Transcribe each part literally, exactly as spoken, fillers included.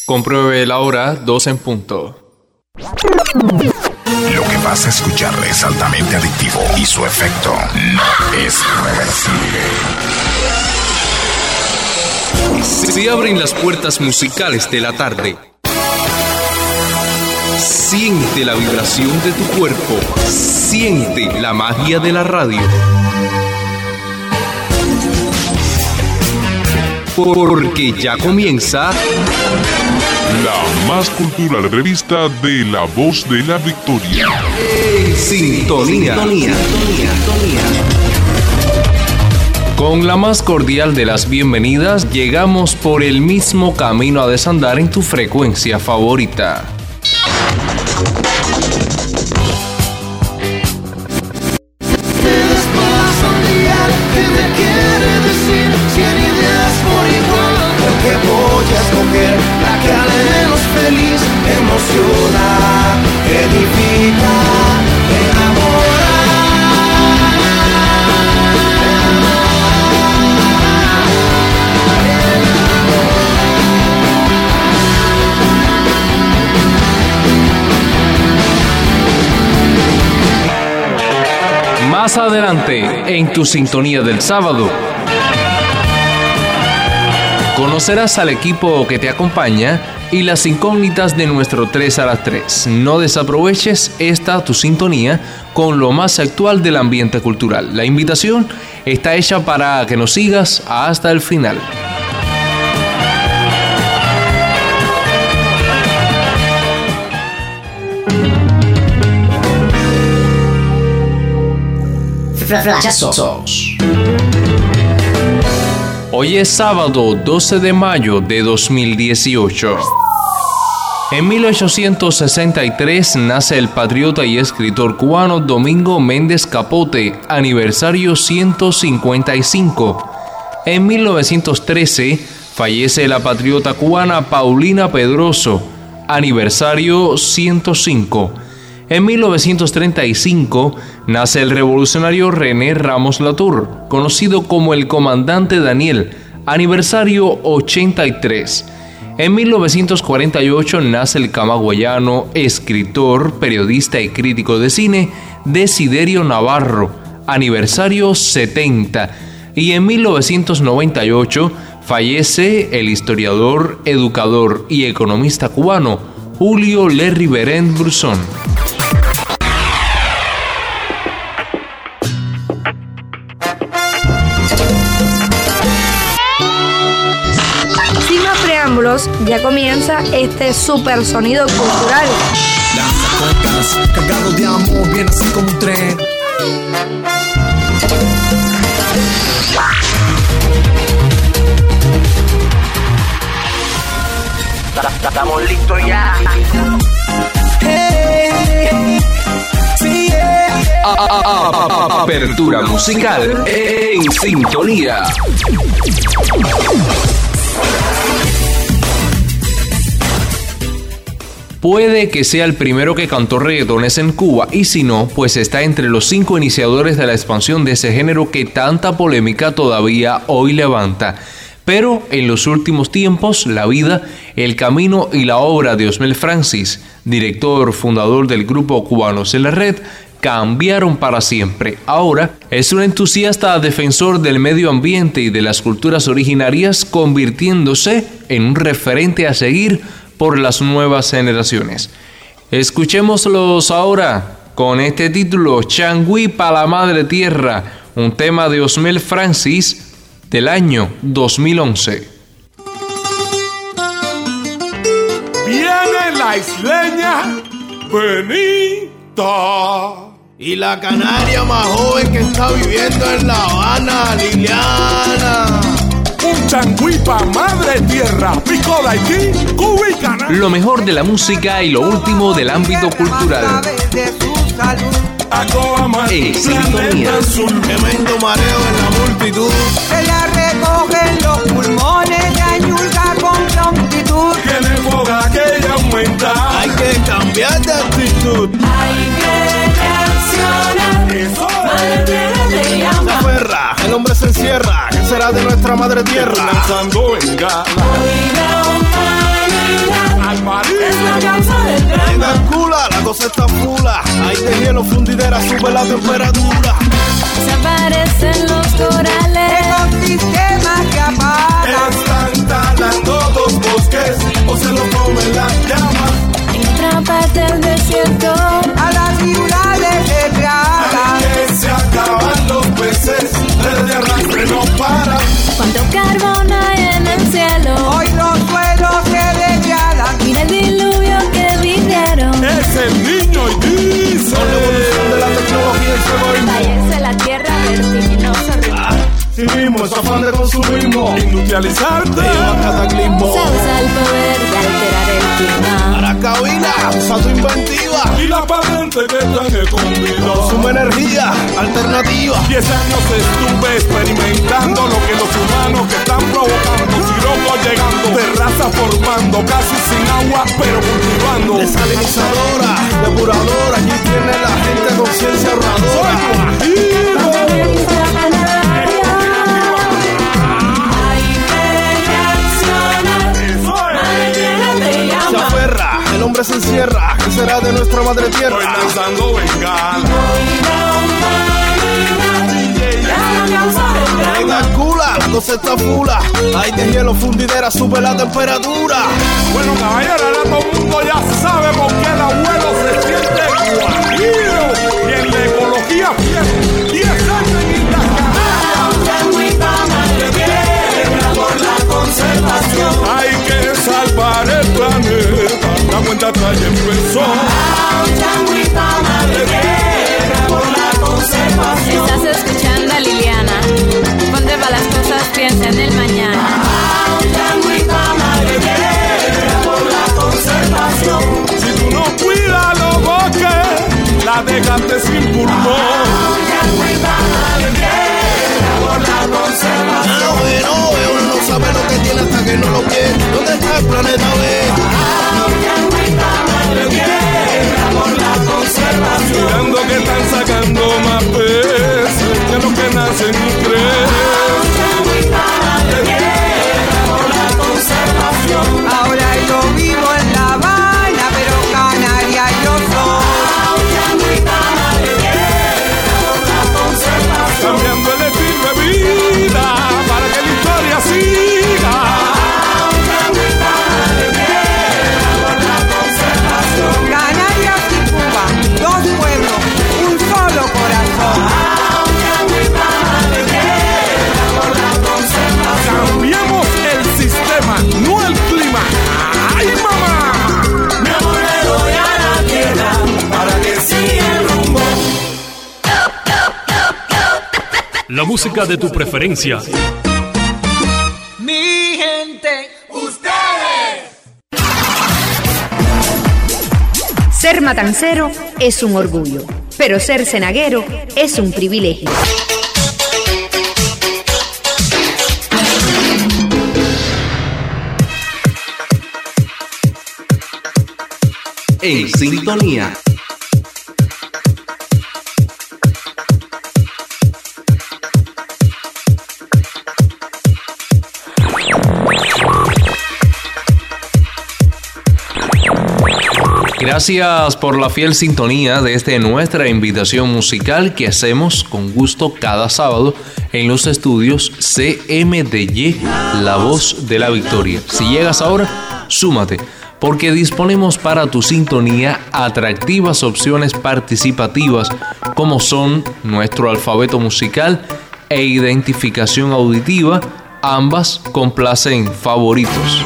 Compruebe la hora, dos en punto. Lo que vas a escuchar es altamente adictivo y su efecto no es reversible. Se abren las puertas musicales de la tarde. Siente la vibración de tu cuerpo. Siente la magia de la radio. Porque ya comienza la más cultural revista de La Voz de la Victoria. En sintonía. Sintonía. Sintonía. Con la más cordial de las bienvenidas, llegamos por el mismo camino a desandar en tu frecuencia favorita. Voy a escoger la que al menos feliz emociona, edifica, enamora. Más adelante, en tu sintonía del sábado, conocerás al equipo que te acompaña y las incógnitas de nuestro tres a las tres. No desaproveches esta tu sintonía con lo más actual del ambiente cultural. La invitación está hecha para que nos sigas hasta el final. Flashazos. Hoy es sábado doce de mayo de dos mil dieciocho. En mil ochocientos sesenta y tres nace el patriota y escritor cubano Domingo Méndez Capote, aniversario ciento cincuenta y cinco. En mil novecientos trece fallece la patriota cubana Paulina Pedroso, aniversario ciento cinco. En mil novecientos treinta y cinco nace el revolucionario René Ramos Latour, conocido como el Comandante Daniel, aniversario ochenta y tres. En mil novecientos cuarenta y ocho nace el camagüeyano, escritor, periodista y crítico de cine Desiderio Navarro, aniversario setenta. Y en mil novecientos noventa y ocho fallece el historiador, educador y economista cubano Julio Lerriberent Brusón. Ya comienza este super sonido cultural. Las cocas cargados de amor, viene así como un tren. Estamos listos ya. Hey, sí, yeah. A- a- a- Apertura musical en sintonía. Puede que sea el primero que cantó reggaetones en Cuba, y si no, pues está entre los cinco iniciadores de la expansión de ese género que tanta polémica todavía hoy levanta. Pero en los últimos tiempos, la vida, el camino y la obra de Osmel Francis, director fundador del grupo Cubanos en la Red, cambiaron para siempre. Ahora es un entusiasta defensor del medio ambiente y de las culturas originarias, convirtiéndose en un referente a seguir por las nuevas generaciones. Escuchémoslos ahora con este título, Changüí pa' la Madre Tierra, un tema de Osmel Francis del año dos mil once. Viene la isleña Benita Y la canaria más joven que está viviendo en La Habana, Liliana. un changüí pa' madre tierra, pico de Haití, Cuba y Canadá. Lo mejor de la música y lo último del ámbito cultural. En sintonía. Tremendo mareo en la multitud. Se la recogen los pulmones de Añulca con prontitud. Tiene boga que ella aumenta. Hay que cambiar de actitud. Hay que reaccionar. Eso Madre tierra te Se llama. aferra, el hombre se encierra. ¿Qué será de nuestra madre tierra? lanzando en gala. Hoy la humanidad María. Es la causa del En drama. Cula, la cosa está fula. Hay de hielo, fundidera, sube la temperatura. Desaparecen los corales. Ecosistemas que apagan. Están talando dos bosques o se lo comen las llamas. En otra parte del desierto. A las ciudades se tragan. Que se acaban los peces, el de arrastre no para. Cuánto carbón hay en el cielo. Hoy los suelos se degradan. Mira el diluvio que vinieron. Es el niño y dice. Con la evolución de la tecnología y su egoísmo. Váyanse la tierra vertiginoso ritmo. Sí mismo, es afán de consumismo. Industrializarte. Lleva cataclismo. Se usa el poder de alterar el clima. Para cabina, usa tu inventiva. Y la patente que están escondidas. Consume energía alternativa. Diez años estuve experimentando lo que los humanos que están provocando. Sirocos llegando, terrazas formando, casi sin agua, pero cultivando. Desalinizadora, depuradora, allí tiene la gente conciencia ahorradora. Se aferra, el hombre se encierra. ¿Qué será de nuestra madre Estoy tierra? lanzando bengala. En Cula, la cosa está fula. Hay de hielo, fundidera, sube la temperatura. Bueno, caballero, ahora todo el mundo ya sabe por qué el abuelo se siente guajiro. Y en la ecología fiel, diez años en Islas Canarias. Hay que salvar el planeta. La cuenta atrás ya empezó. Estás escuchando a Liliana. Ponte pa' las cosas, piensa en el mañana. Si tú no cuidas los bosques, la dejaste sin pulmón. Ah, bueno, uno no sabe lo que tiene hasta que no lo quiere. ¿Dónde está el planeta B? Mirando que están sacando más peces que los que nacen y crecen. Ahora yo vivo en La Habana, pero canaria yo soy. Cambiando el estilo de vida para que la historia siga. Canarias y Cuba, dos pueblos, un solo corazón. Cambiemos el sistema, no el clima. ¡Ay, mamá! Mi amor le doy a la tierra para que siga el rumbo. La música de tu preferencia. Mi gente, ustedes. Ser matancero es un orgullo, pero ser cenaguero es un privilegio. En sintonía. Gracias por la fiel sintonía desde nuestra invitación musical que hacemos con gusto cada sábado en los estudios C M D Y, La Voz de la Victoria. Si llegas ahora, súmate, porque disponemos para tu sintonía atractivas opciones participativas como son nuestro alfabeto musical e identificación auditiva, ambas complacen favoritos.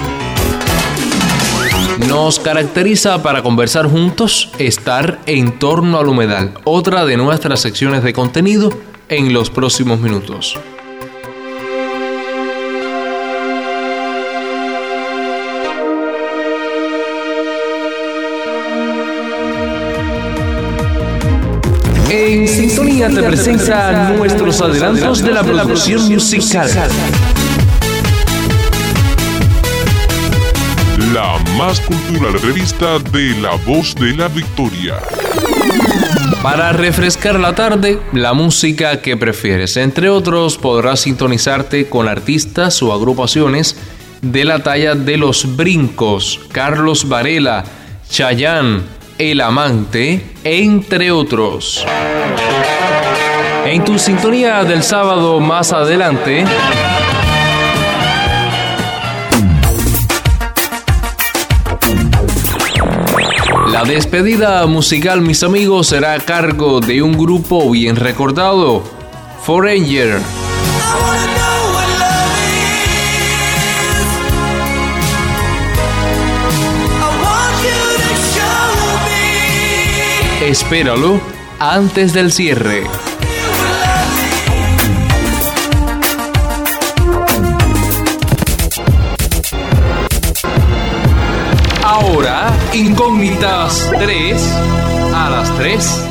Nos caracteriza para conversar juntos estar en torno al humedal, otra de nuestras secciones de contenido en los próximos minutos. En sintonía te presenta nuestros adelantos de la producción musical. La más cultural revista de La Voz de la Victoria. Para refrescar la tarde, la música que prefieres. Entre otros, podrás sintonizarte con artistas o agrupaciones de la talla de Los Brincos, Carlos Varela, Chayanne, El Amante, entre otros. En tu sintonía del sábado más adelante, la despedida musical, mis amigos, será a cargo de un grupo bien recordado, Foreigner. Espéralo antes del cierre. Ahora, Incógnitas tres a las tres.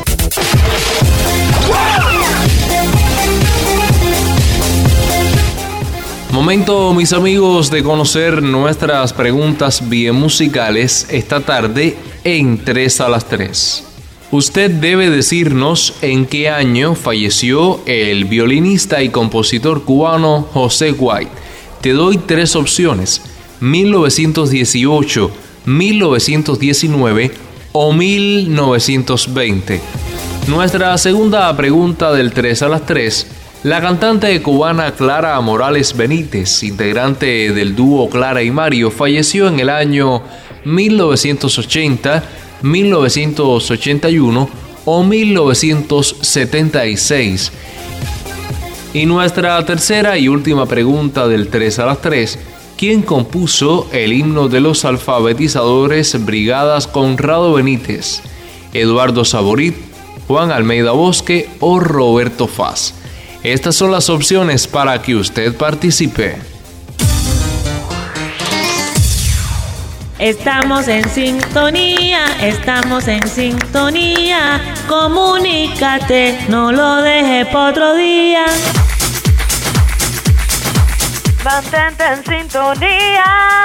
Momento, mis amigos, de conocer nuestras preguntas bien musicales esta tarde en tres a las tres. Usted debe decirnos en qué año falleció el violinista y compositor cubano José White. Te doy tres opciones: mil novecientos dieciocho, mil novecientos diecinueve o mil novecientos veinte. Nuestra segunda pregunta del tres a las tres. La cantante cubana Clara Morales Benítez, integrante del dúo Clara y Mario, falleció en el año mil novecientos ochenta, mil novecientos ochenta y uno o mil novecientos setenta y seis. Y nuestra tercera y última pregunta del tres a las tres. ¿Quién compuso el himno de los alfabetizadores Brigadas Conrado Benítez? ¿Eduardo Saborit, Juan Almeida Bosque o Roberto Faz? Estas son las opciones para que usted participe. Estamos en sintonía, estamos en sintonía. Comunícate, no lo dejes para otro día. Mantente en sintonía.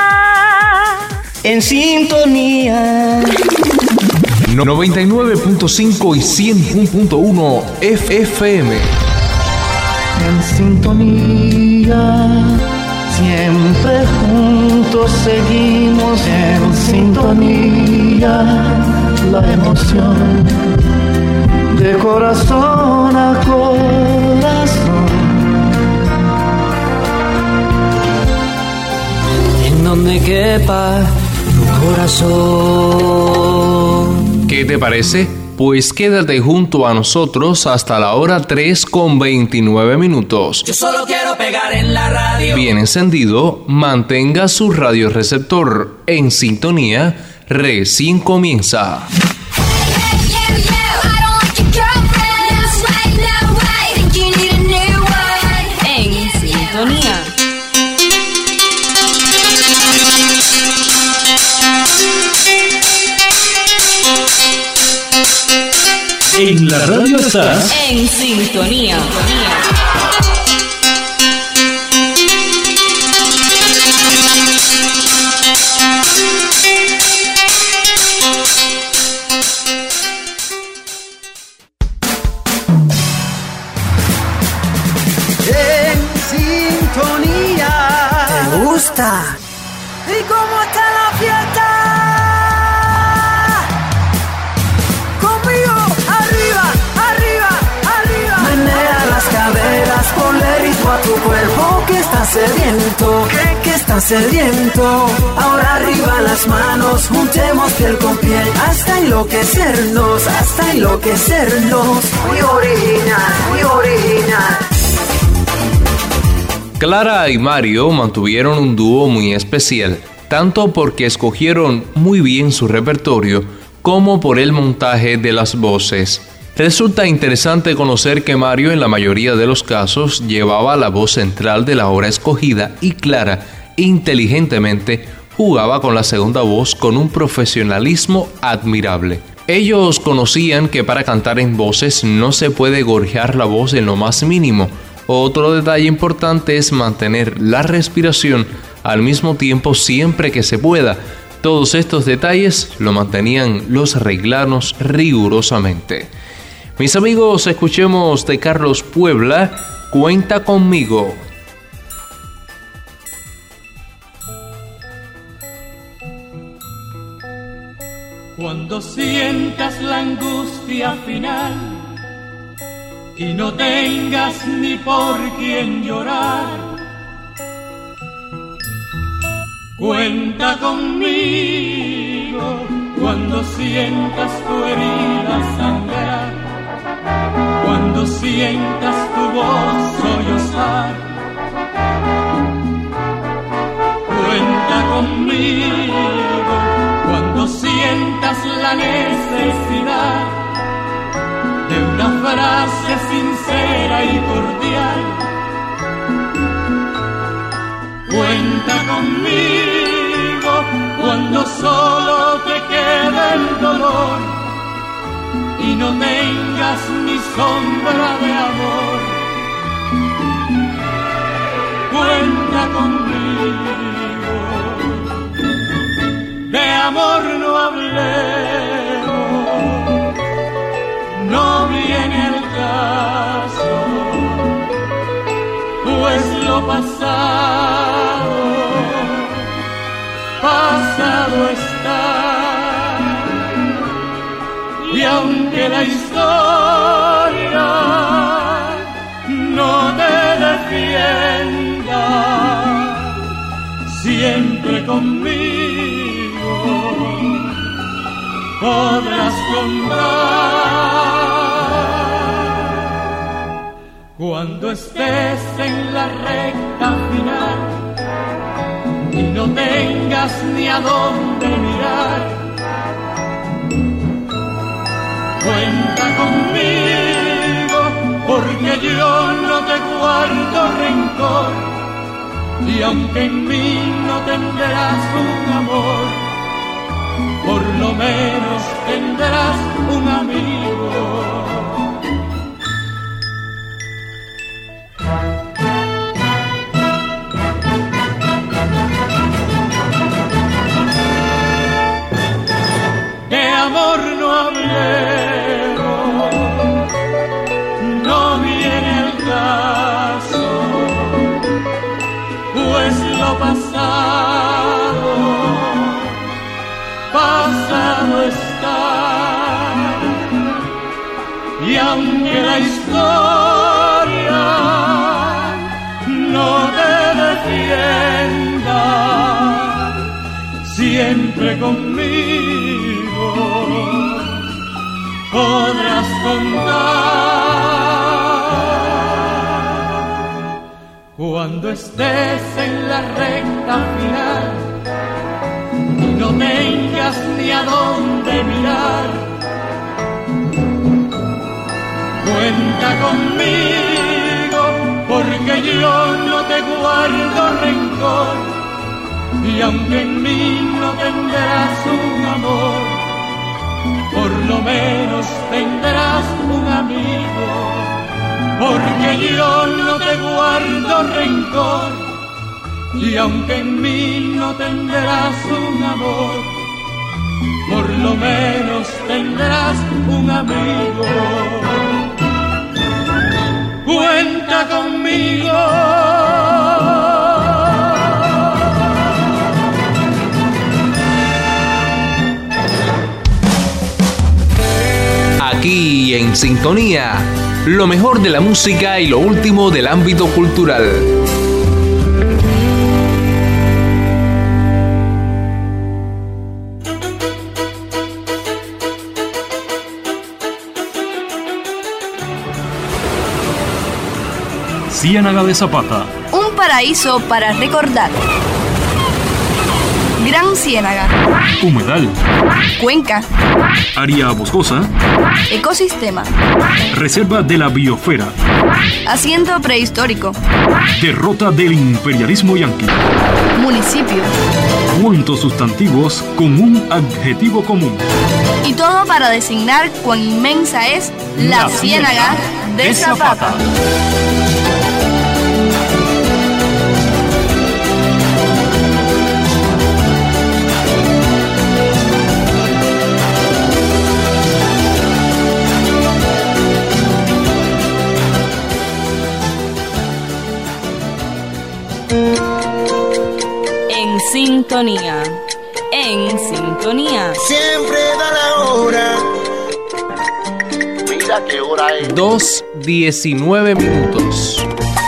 En sintonía. noventa y nueve punto cinco y cien punto uno F M. En sintonía. Siempre juntos seguimos en sintonía, la emoción de corazón a corazón. En donde quepa tu corazón. ¿Qué te parece? Pues quédate junto a nosotros hasta la hora tres con veintinueve minutos. Yo solo quiero pegar en la radio. Bien encendido, mantenga su radioreceptor en sintonía, recién comienza. En sintonía. En la radio estás en sintonía. En sintonía. ¿Te gusta? ¿Y cómo está la fiesta? A tu cuerpo que está sediento, que, que está sediento. Ahora arriba las manos, juntemos piel con piel, hasta enloquecernos, hasta enloquecernos. Muy original, muy original. Clara y Mario mantuvieron un dúo muy especial, tanto porque escogieron muy bien su repertorio, como por el montaje de las voces. Resulta interesante conocer que Mario en la mayoría de los casos llevaba la voz central de la hora escogida y Clara, inteligentemente, jugaba con la segunda voz con un profesionalismo admirable. Ellos conocían que para cantar en voces no se puede gorjear la voz en lo más mínimo. Otro detalle importante es mantener la respiración al mismo tiempo siempre que se pueda. Todos estos detalles lo mantenían los reglanos rigurosamente. Mis amigos, escuchemos de Carlos Puebla, Cuenta conmigo. Cuando sientas la angustia final y no tengas ni por quién llorar, cuenta conmigo. Cuando sientas tu herida sangrar, cuando sientas tu voz sollozar, cuenta conmigo. Cuando sientas la necesidad de una frase sincera y cordial, cuenta conmigo. Cuando solo te quede el dolor y no tengas ni sombra de amor, cuenta conmigo. De amor no hablemos, no viene el caso, pues lo pasado, pasado está. Y aunque la historia no te defienda, siempre conmigo podrás contar. Cuando estés en la recta final y no tengas ni a dónde mirar, cuenta conmigo, porque yo no te guardo rencor, y aunque en mí no tendrás un amor, por lo menos tendrás un amigo. De amor no hablemos, no viene el caso, pues lo pasado, pasado está. Y aunque la historia no te defienda, siempre conmigo podrás contar. Cuando estés en la recta final y no tengas ni a dónde mirar, cuenta conmigo, porque yo no te guardo rencor, y aunque en mí no tendrás un amor, por lo menos tendrás un amigo, porque yo no te guardo rencor, y aunque en mí no tendrás un amor, por lo menos tendrás un amigo. Cuenta conmigo. Aquí en Sintonía, lo mejor de la música y lo último del ámbito cultural. Ciénaga de Zapata. Un paraíso para recordar. Gran Ciénaga. Humedal. Cuenca. Área boscosa. Ecosistema. Reserva de la biosfera. Asiento prehistórico. Derrota del imperialismo yanqui. Municipio. Cuantos sustantivos con un adjetivo común. Y todo para designar cuán inmensa es la, la Ciénaga de, de Zapata. Zapata. Sintonía, en sintonía. Siempre da la hora. Mira qué hora es. dos diecinueve minutos.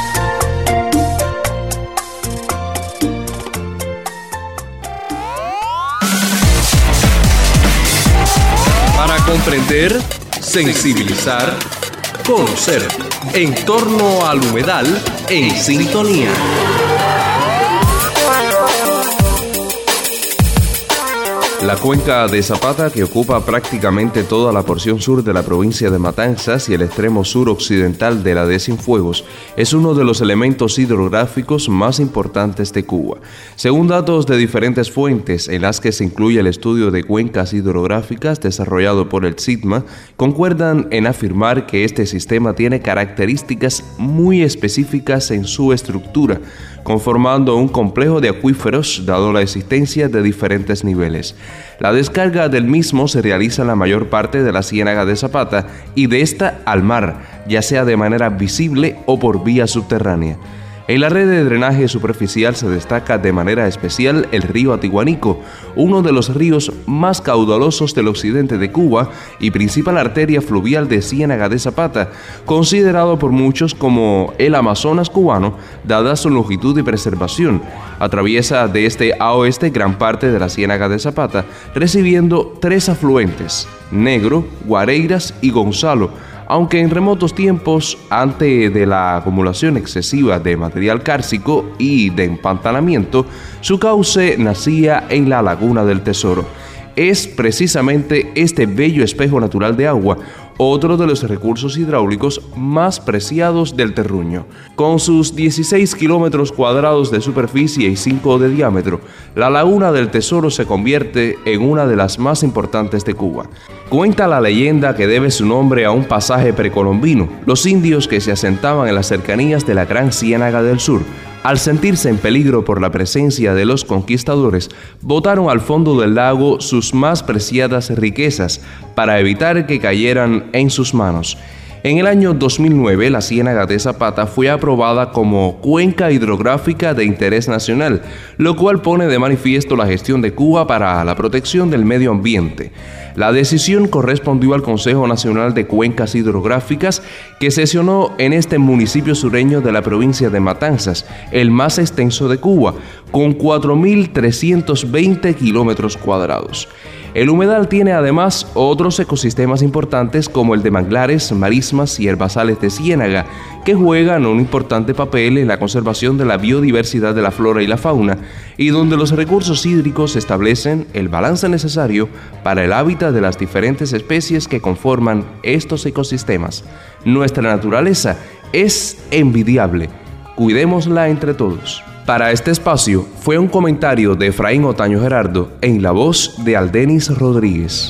Para comprender, sensibilizar, conocer, en torno al humedal en sintonía. La cuenca de Zapata, que ocupa prácticamente toda la porción sur de la provincia de Matanzas y el extremo sur occidental de la de Cienfuegos, es uno de los elementos hidrográficos más importantes de Cuba. Según datos de diferentes fuentes, en las que se incluye el estudio de cuencas hidrográficas desarrollado por el SITMA, concuerdan en afirmar que este sistema tiene características muy específicas en su estructura, conformando un complejo de acuíferos, dado la existencia de diferentes niveles. La descarga del mismo se realiza en la mayor parte de la ciénaga de Zapata y de esta al mar, ya sea de manera visible o por vía subterránea. En la red de drenaje superficial se destaca de manera especial el río Atiguanico, uno de los ríos más caudalosos del occidente de Cuba y principal arteria fluvial de Ciénaga de Zapata, considerado por muchos como el Amazonas cubano, dada su longitud y preservación. Atraviesa de este a oeste gran parte de la Ciénaga de Zapata, recibiendo tres afluentes: Negro, Guareiras y Gonzalo, aunque en remotos tiempos, antes de la acumulación excesiva de material cárcico y de empantanamiento, su cauce nacía en la Laguna del Tesoro. Es precisamente este bello espejo natural de agua otro de los recursos hidráulicos más preciados del terruño. Con sus dieciséis kilómetros cuadrados de superficie y cinco de diámetro, la Laguna del Tesoro se convierte en una de las más importantes de Cuba. Cuenta la leyenda que debe su nombre a un pasaje precolombino. Los indios que se asentaban en las cercanías de la Gran Ciénaga del Sur, al sentirse en peligro por la presencia de los conquistadores, botaron al fondo del lago sus más preciadas riquezas para evitar que cayeran en sus manos. En el año dos mil nueve, la Ciénaga de Zapata fue aprobada como cuenca hidrográfica de interés nacional, lo cual pone de manifiesto la gestión de Cuba para la protección del medio ambiente. La decisión correspondió al Consejo Nacional de Cuencas Hidrográficas, que sesionó en este municipio sureño de la provincia de Matanzas, el más extenso de Cuba, con cuatro mil trescientos veinte kilómetros cuadrados. El humedal tiene además otros ecosistemas importantes como el de manglares, marismas y herbazales de ciénaga, que juegan un importante papel en la conservación de la biodiversidad de la flora y la fauna, y donde los recursos hídricos establecen el balance necesario para el hábitat de las diferentes especies que conforman estos ecosistemas. Nuestra naturaleza es envidiable. Cuidémosla entre todos. Para este espacio fue un comentario de Efraín Otaño Gerardo en la voz de Aldenis Rodríguez.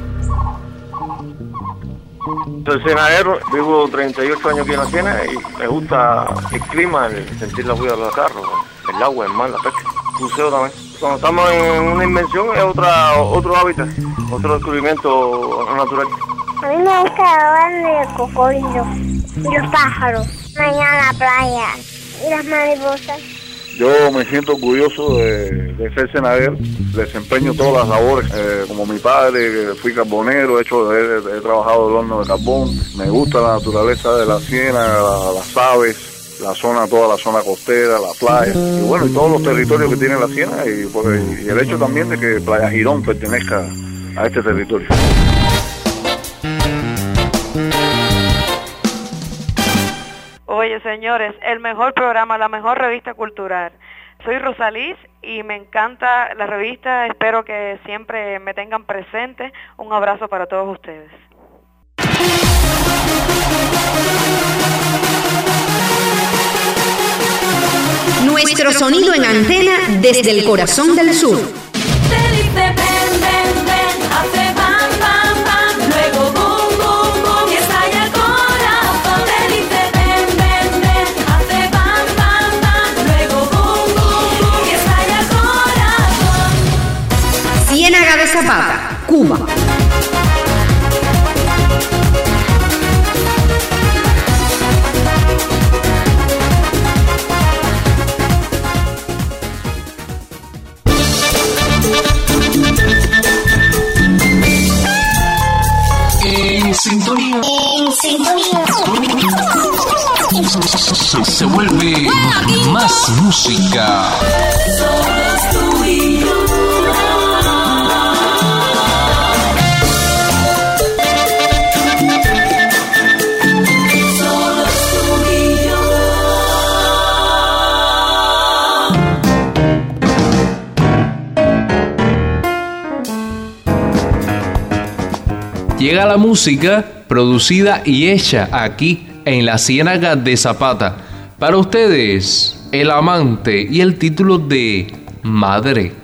Soy cenadero, vivo treinta y ocho años aquí en la Ciénaga y me gusta el clima, el sentir la huella de los carros, el agua, el mar, la pesca, buceo también. Cuando estamos en una invención es otra, otro hábitat, otro descubrimiento natural. A mí me gusta hablar de cocodrilos y los pájaros, mañana la playa y las mariposas. Yo me siento orgulloso de, de ser cenadero, desempeño todas las labores, eh, como mi padre, fui carbonero, he, hecho, he, he trabajado el horno de carbón, me gusta la naturaleza de la ciénaga, la, las aves, la zona, toda la zona costera, la playa, y bueno, y todos los territorios que tiene la ciénaga, y, pues, y el hecho también de que Playa Girón pertenezca a este territorio. Oye, señores, el mejor programa, la mejor revista cultural. Soy Rosalís y me encanta la revista. Espero que siempre me tengan presente. Un abrazo para todos ustedes. Nuestro sonido en antena desde el corazón del sur. Ciénaga de Zapata, Cuba. se, se vuelve más música. Solos tú y yo. Llega la música producida y hecha aquí en la Ciénaga de Zapata. Para ustedes, El Amante y el título de Madre.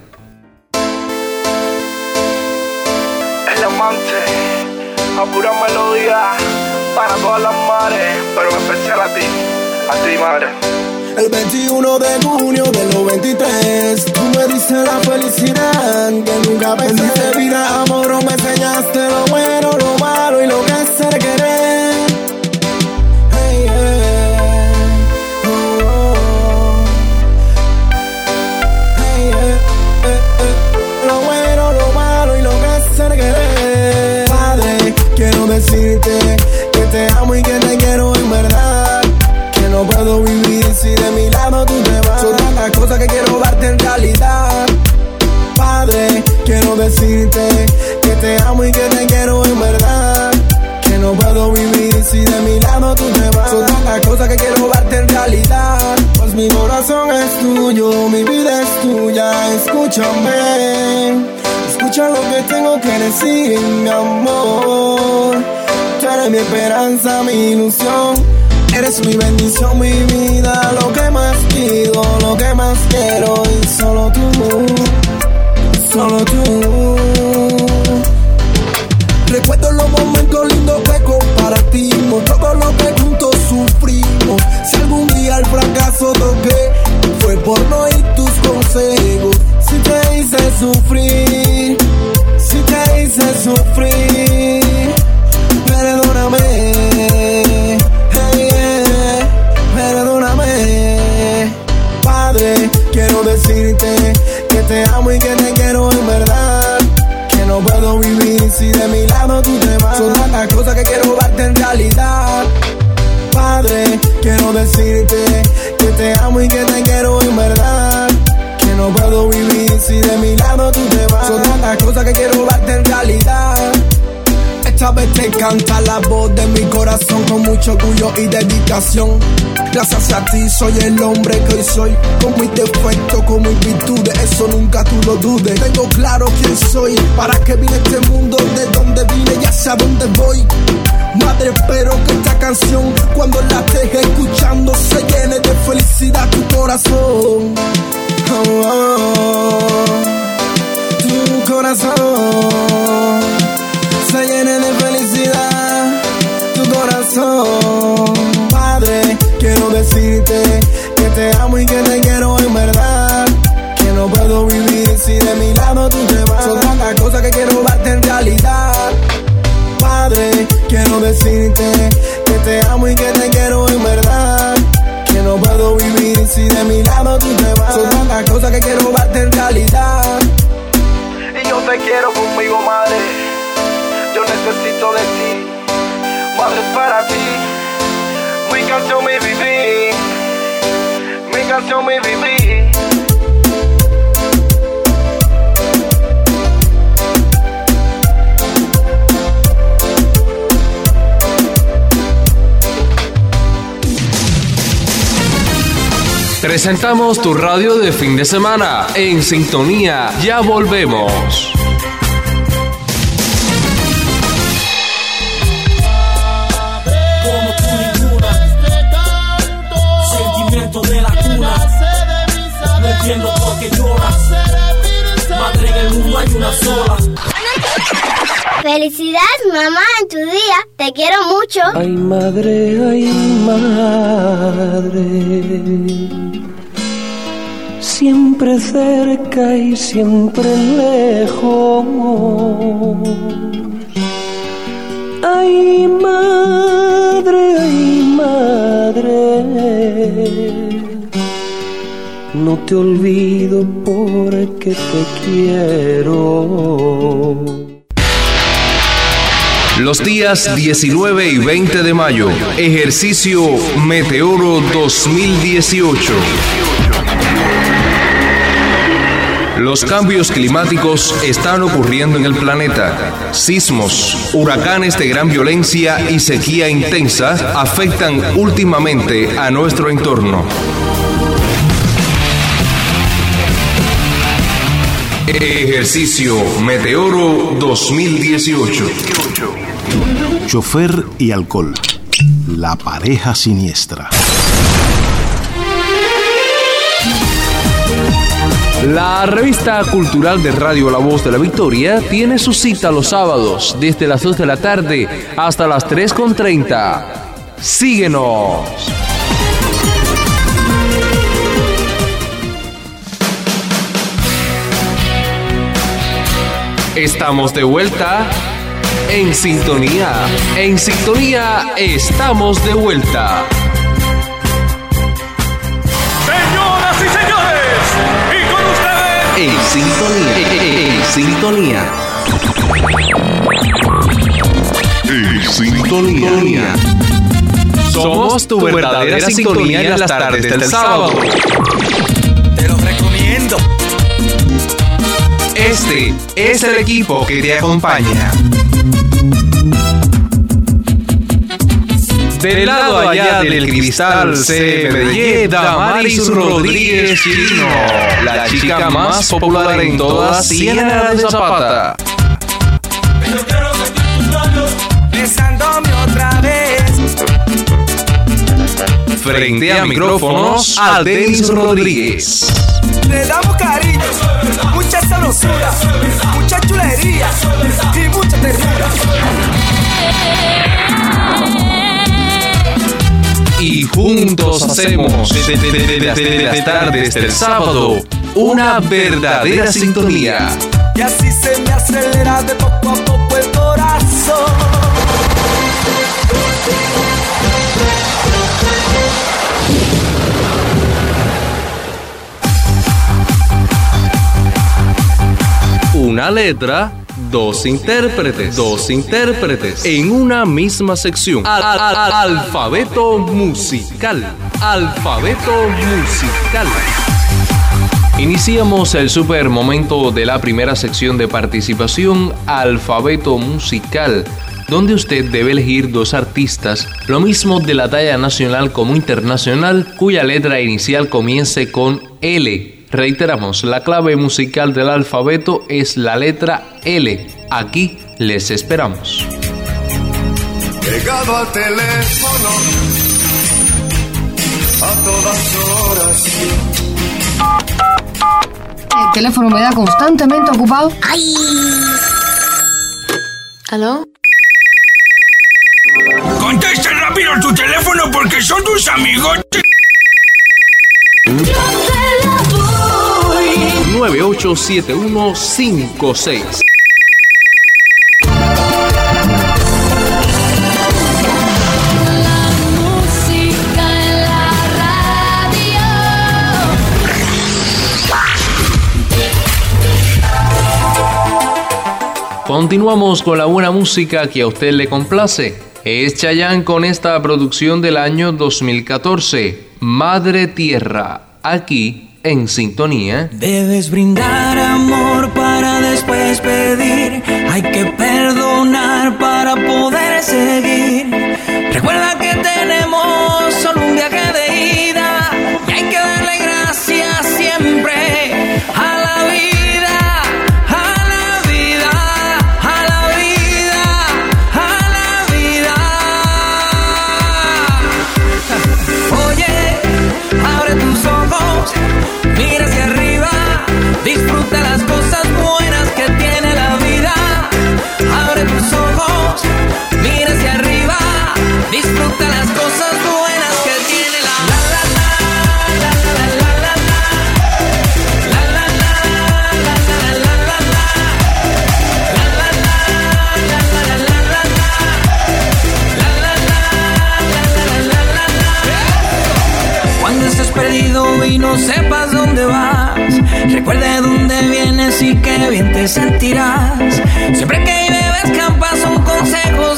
El Amante, a pura melodía para todas las madres, pero en especial a ti, a ti madre. El veintiuno de junio de los veintitrés, tú me diste la felicidad que nunca pensé. De vida, amor, me enseñaste lo bueno, lo malo y lo que es ser querer. Hey, yeah. Oh, oh. Hey, yeah. eh, eh. Lo bueno, lo malo y lo que es ser querer. Padre, quiero decirte que te amo y que te quiero en verdad. No puedo vivir si de mi lado tú te vas. Son tantas cosas que quiero darte en realidad. Padre, quiero decirte que te amo y que te quiero en verdad. Que no puedo vivir si de mi lado tú te vas. Son tantas cosas que quiero darte en realidad. Pues mi corazón es tuyo, mi vida es tuya. Escúchame, escucha lo que tengo que decir, mi amor. Tú eres mi esperanza, mi ilusión. Eres mi bendición, mi vida, lo que más pido, lo que más quiero. Y solo tú, solo tú. Recuerdo los momentos lindos que compartimos, todo lo que juntos sufrimos. Si algún día el fracaso toqué, fue por no oír tus consejos. Si te hice sufrir, si te hice sufrir, perdóname. Perdóname, Padre, quiero decirte que te amo y que te quiero en verdad. Que no puedo vivir si de mi lado tú te vas. Son tantas cosas que quiero darte en realidad. Padre, quiero decirte que te amo y que te quiero en verdad. Que no puedo vivir si de mi lado tú te vas. Son tantas cosas que quiero darte en realidad. Esta vez te canta la voz de mi corazón con mucho orgullo y dedicación. Gracias a ti soy el hombre que hoy soy, con mis defectos, con mis virtudes, eso nunca tú lo dudes. Tengo claro quién soy, para qué vine a este mundo, de dónde vine y hacia dónde voy. Madre, espero que esta canción, cuando la estés escuchando, se llene de felicidad tu corazón. Oh, oh, oh, tu corazón se llene de felicidad, tu corazón. Padre, quiero decirte que te amo y que te quiero en verdad. Que no puedo vivir si de mi lado tú te vas. Son tantas cosas que quiero darte en realidad. Padre, quiero decirte que te amo y que te quiero en verdad. Que no puedo vivir si de mi lado tú te vas. Son tantas cosas que quiero darte en realidad. Y yo te quiero conmigo, madre. Yo necesito de ti, madre, para ti. Mi canción, mi viví, mi canción, mi viví. Presentamos tu radio de fin de semana. En sintonía, ya volvemos. Entiendo por qué lloras. Madre, en el mundo hay una sola. Felicidades, mamá, en tu día. Te quiero mucho. Ay, madre, ay, madre. Siempre cerca y siempre lejos. Ay, madre, ay, madre. No te olvido porque te quiero. Los días diecinueve y veinte de mayo, ejercicio Meteoro dos mil dieciocho. Los cambios climáticos están ocurriendo en el planeta. Sismos, huracanes de gran violencia y sequía intensa afectan últimamente a nuestro entorno. Ejercicio Meteoro dos mil dieciocho. Chofer y alcohol. La pareja siniestra. La revista cultural de Radio La Voz de la Victoria tiene su cita los sábados desde las dos de la tarde hasta las tres con treinta. Síguenos. Estamos de vuelta en sintonía. En sintonía estamos de vuelta. Señoras y señores, y con ustedes. En sintonía. En sintonía. Somos tu verdadera sintonía en las tardes del sábado. Te lo recomiendo. Este es el equipo que te acompaña. Del lado allá del cristal se me Damaris Rodríguez Chirino, la chica más popular en toda Ciénaga de Zapata. Besándome otra vez. Frente a micrófonos, a Denis Rodríguez. Le damos cariño, mucha sabrosura, mucha chulería y mucha ternura. Y juntos hacemos desde las tardes del sábado una verdadera sintonía. Y así se me acelera de poco a poco el corazón. Una letra, dos intérpretes, dos intérpretes en una misma sección. Al, al, al, alfabeto musical, alfabeto musical. Iniciamos el super momento de la primera sección de participación, alfabeto musical, donde usted debe elegir dos artistas, lo mismo de la talla nacional como internacional, cuya letra inicial comience con L. Reiteramos, la clave musical del alfabeto es la letra L. Aquí les esperamos. Pegado al teléfono a todas horas. El teléfono me da constantemente ocupado. ¡Ay! ¿Aló? Contesta rápido tu teléfono porque son tus amigos. nueve ocho siete uno cinco seis. La música en la radio. Continuamos con la buena música que a usted le complace. Es Chayanne con esta producción del año dos mil catorce, Madre Tierra, aquí en sintonía. Debes brindar amor para después pedir. Hay que perdonar para poder seguir. Recuerda que tenemos solo un viaje de ida y hay que darle gracias siempre a la vida, a la vida, a la vida, a la vida. Oye, abre tus ojos. Mira hacia arriba, disfruta las cosas buenas que tiene la vida. Abre tus ojos, mira hacia arriba, disfruta las cosas buenas que tiene la la la la la la la la la la la la la. Cuando estés perdido y no sepas dónde vas, recuerda de dónde vienes y qué bien te sentirás. Siempre que bebes campas son consejos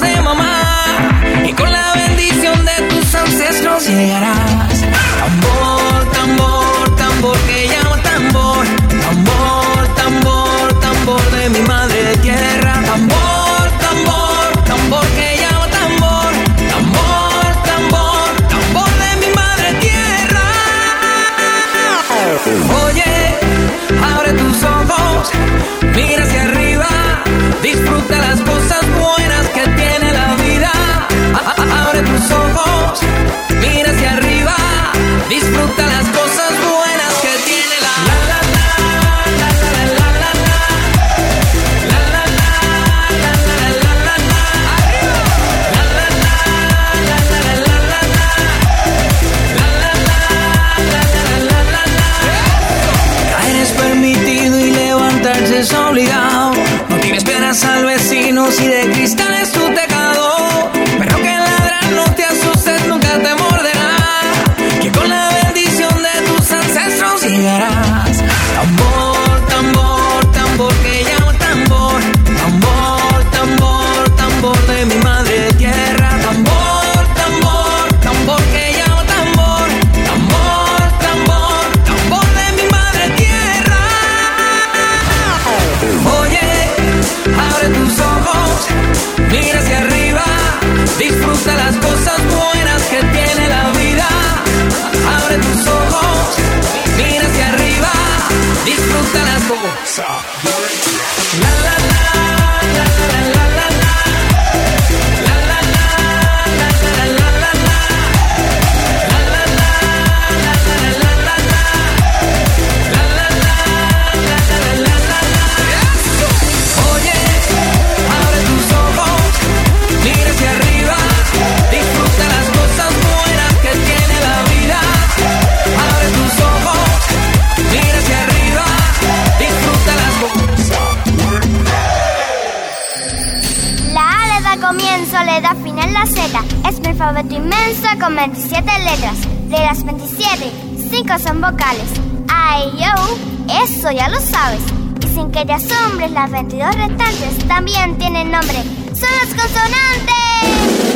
es obligado. No tienes piedras al vecino si de cristal es tu tejado. Pero que ladrar no te asustes, nunca te morderá. Que con la bendición de tus ancestros llegarás. Tambor, tambor, tambor que llama tambor. Tambor, tambor, tambor de mi madre tierra. Tambor, tambor, tambor que llama tambor. Tambor, tambor, tambor de mi madre tierra. Oye, abre tus ojos, mira hacia arriba, disfruta las cosas buenas que tiene la vida. Abre tus ojos, mira hacia arriba, disfruta las cosas. La la la. Comienzo, le da final la Z. Es mi alfabeto inmenso con veintisiete letras. De las veintisiete, cinco son vocales. A, E, I, O, eso ya lo sabes. Y sin que te asombres, las veintidós restantes también tienen nombre. ¡Son las consonantes!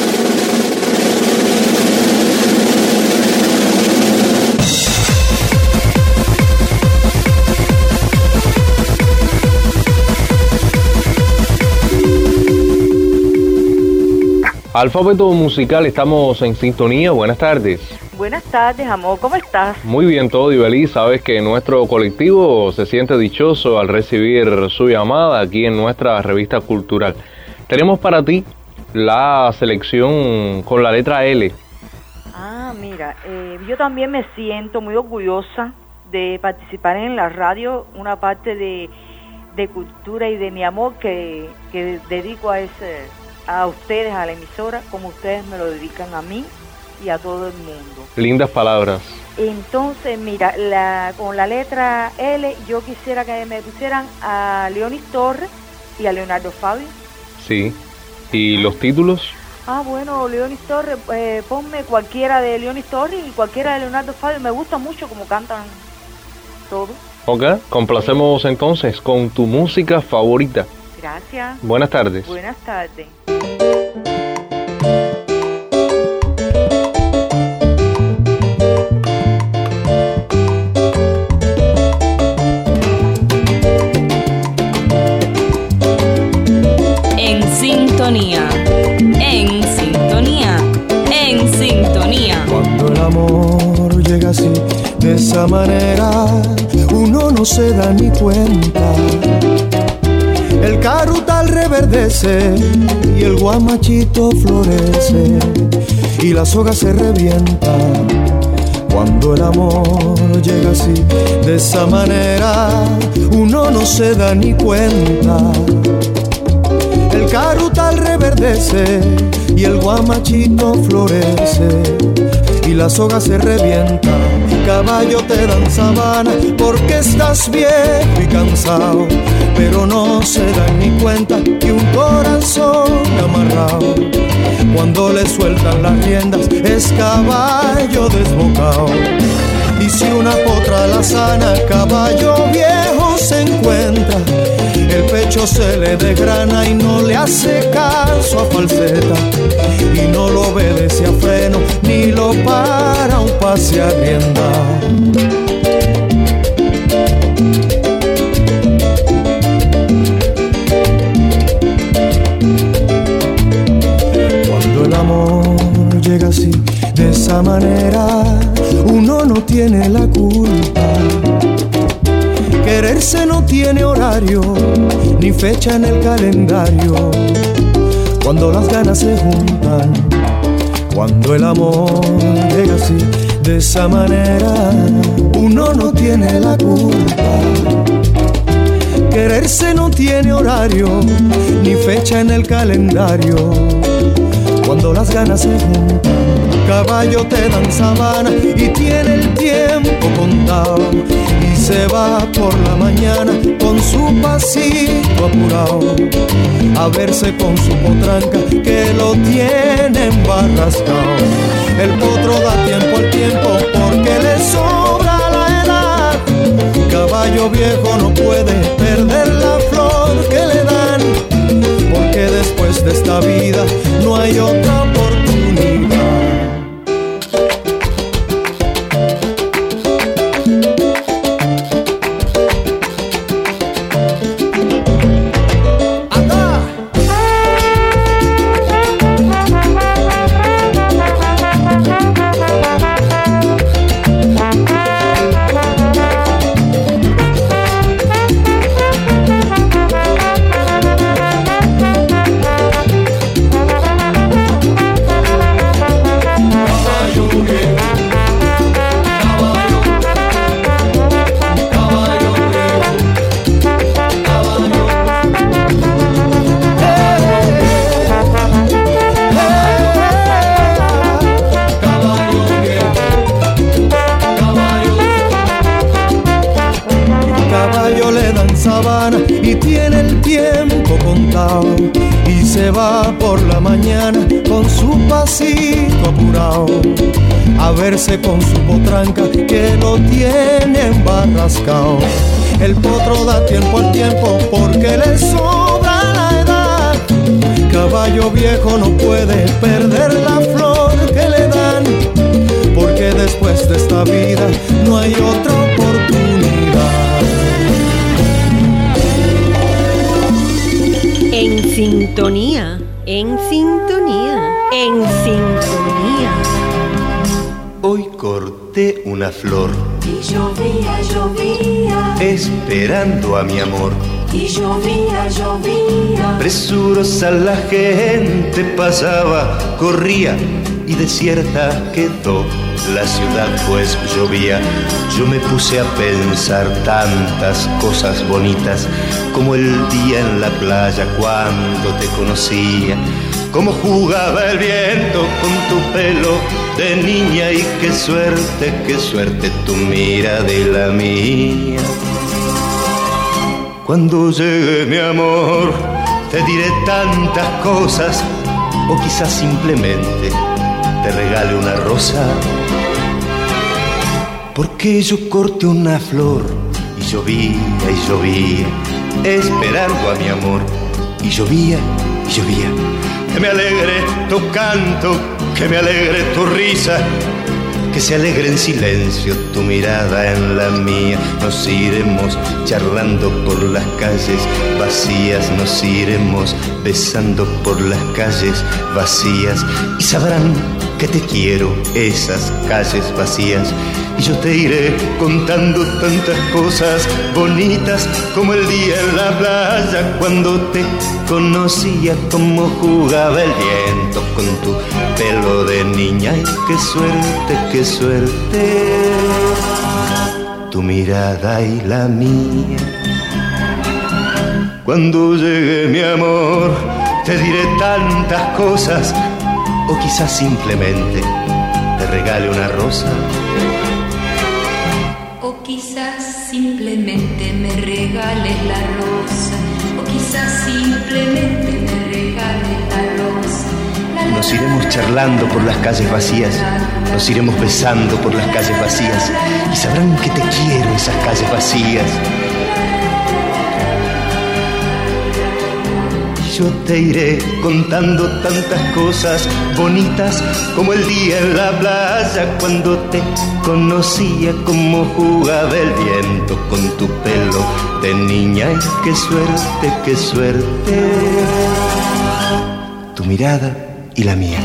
Alfabeto musical, estamos en sintonía. Buenas tardes. Buenas tardes, amor. ¿Cómo estás? Muy bien todo, Ibelí. Sabes que nuestro colectivo se siente dichoso al recibir su llamada aquí en nuestra revista cultural. Tenemos para ti la selección con la letra L. Ah, mira, eh, yo también me siento muy orgullosa de participar en la radio, una parte de, de cultura y de mi amor que, que dedico a ese... a ustedes, a la emisora, como ustedes me lo dedican a mí y a todo el mundo. Lindas palabras. Entonces, mira, la, con la letra L, yo quisiera que me pusieran a Leonis Torres y a Leonardo Fabio. Sí. ¿Y los títulos? Ah, bueno, Leonis Torres, eh, ponme cualquiera de Leonis Torres y cualquiera de Leonardo Fabio. Me gusta mucho como cantan todo. Ok, complacemos entonces con tu música favorita. Gracias. Buenas tardes. Buenas tardes. En sintonía, en sintonía, en sintonía. Cuando el amor llega así, de esa manera, uno no se da ni cuenta. El carutal reverdece y el guamachito florece y la soga se revienta. Cuando el amor llega así, de esa manera, uno no se da ni cuenta. El carutal reverdece y el guamachito florece y la soga se revienta. Caballo te dan sabana porque estás viejo y cansado, pero no se dan ni cuenta que un corazón amarrado, cuando le sueltan las riendas, es caballo desbocado. Y si una potra la sana, caballo viejo se encuentra, el pecho se le desgrana y no le hace caso a falseta, y no lo obedece a freno, ni lo para un pase a rienda. Cuando el amor llega así, de esa manera, uno no tiene la culpa. Quererse no tiene horario, ni fecha en el calendario. Cuando las ganas se juntan, cuando el amor llega así, de esa manera, uno no tiene la culpa. Quererse no tiene horario, ni fecha en el calendario. Cuando las ganas se juntan, caballo te dan sabana y tiene el tiempo contado. Y se va por la mañana con su pasito apurado a verse con su potranca que lo tiene embarrascado. El potro da tiempo al tiempo porque le sobra la edad. Caballo viejo no puede perder la flor que le dan, porque después de esta vida no hay otra oportunidad. Y tiene el tiempo contado y se va por la mañana con su pasito apurado a verse con su potranca que lo tiene embarrascado. El potro da tiempo al tiempo porque le sobra la edad. Caballo viejo no puede perder la flor que le dan, porque después de esta vida no hay otra oportunidad. En sintonía, en sintonía, en sintonía. Hoy corté una flor y llovía, llovía, esperando a mi amor. Y llovía, llovía. Presurosa la gente pasaba, corría y desierta quedó la ciudad pues llovía. Yo me puse a pensar tantas cosas bonitas, como el día en la playa cuando te conocía, cómo jugaba el viento con tu pelo de niña y qué suerte, qué suerte tu mirada y la mía. Cuando llegue mi amor te diré tantas cosas, o quizás simplemente te regale una rosa, porque yo corté una flor y llovía y llovía, esperando a mi amor, y llovía y llovía. Que me alegre tu canto, que me alegre tu risa, que se alegre en silencio tu mirada en la mía. Nos iremos charlando por las calles vacías, nos iremos besando por las calles vacías, y sabrán que te quiero esas calles vacías. Y yo te iré contando tantas cosas bonitas, como el día en la playa cuando te conocía, cómo jugaba el viento con tu pelo de niña. Y qué suerte, qué suerte, tu mirada y la mía. Cuando llegue mi amor te diré tantas cosas, o quizás simplemente te regale una rosa. O quizás simplemente me regales la rosa. O quizás simplemente me regales la rosa. La, la, nos iremos charlando por las calles vacías, nos iremos besando por las calles vacías, y sabrán que te quiero esas calles vacías. Yo te iré contando tantas cosas bonitas, como el día en la playa cuando te conocía, cómo jugaba el viento con tu pelo de niña. Y qué suerte, qué suerte, tu mirada y la mía.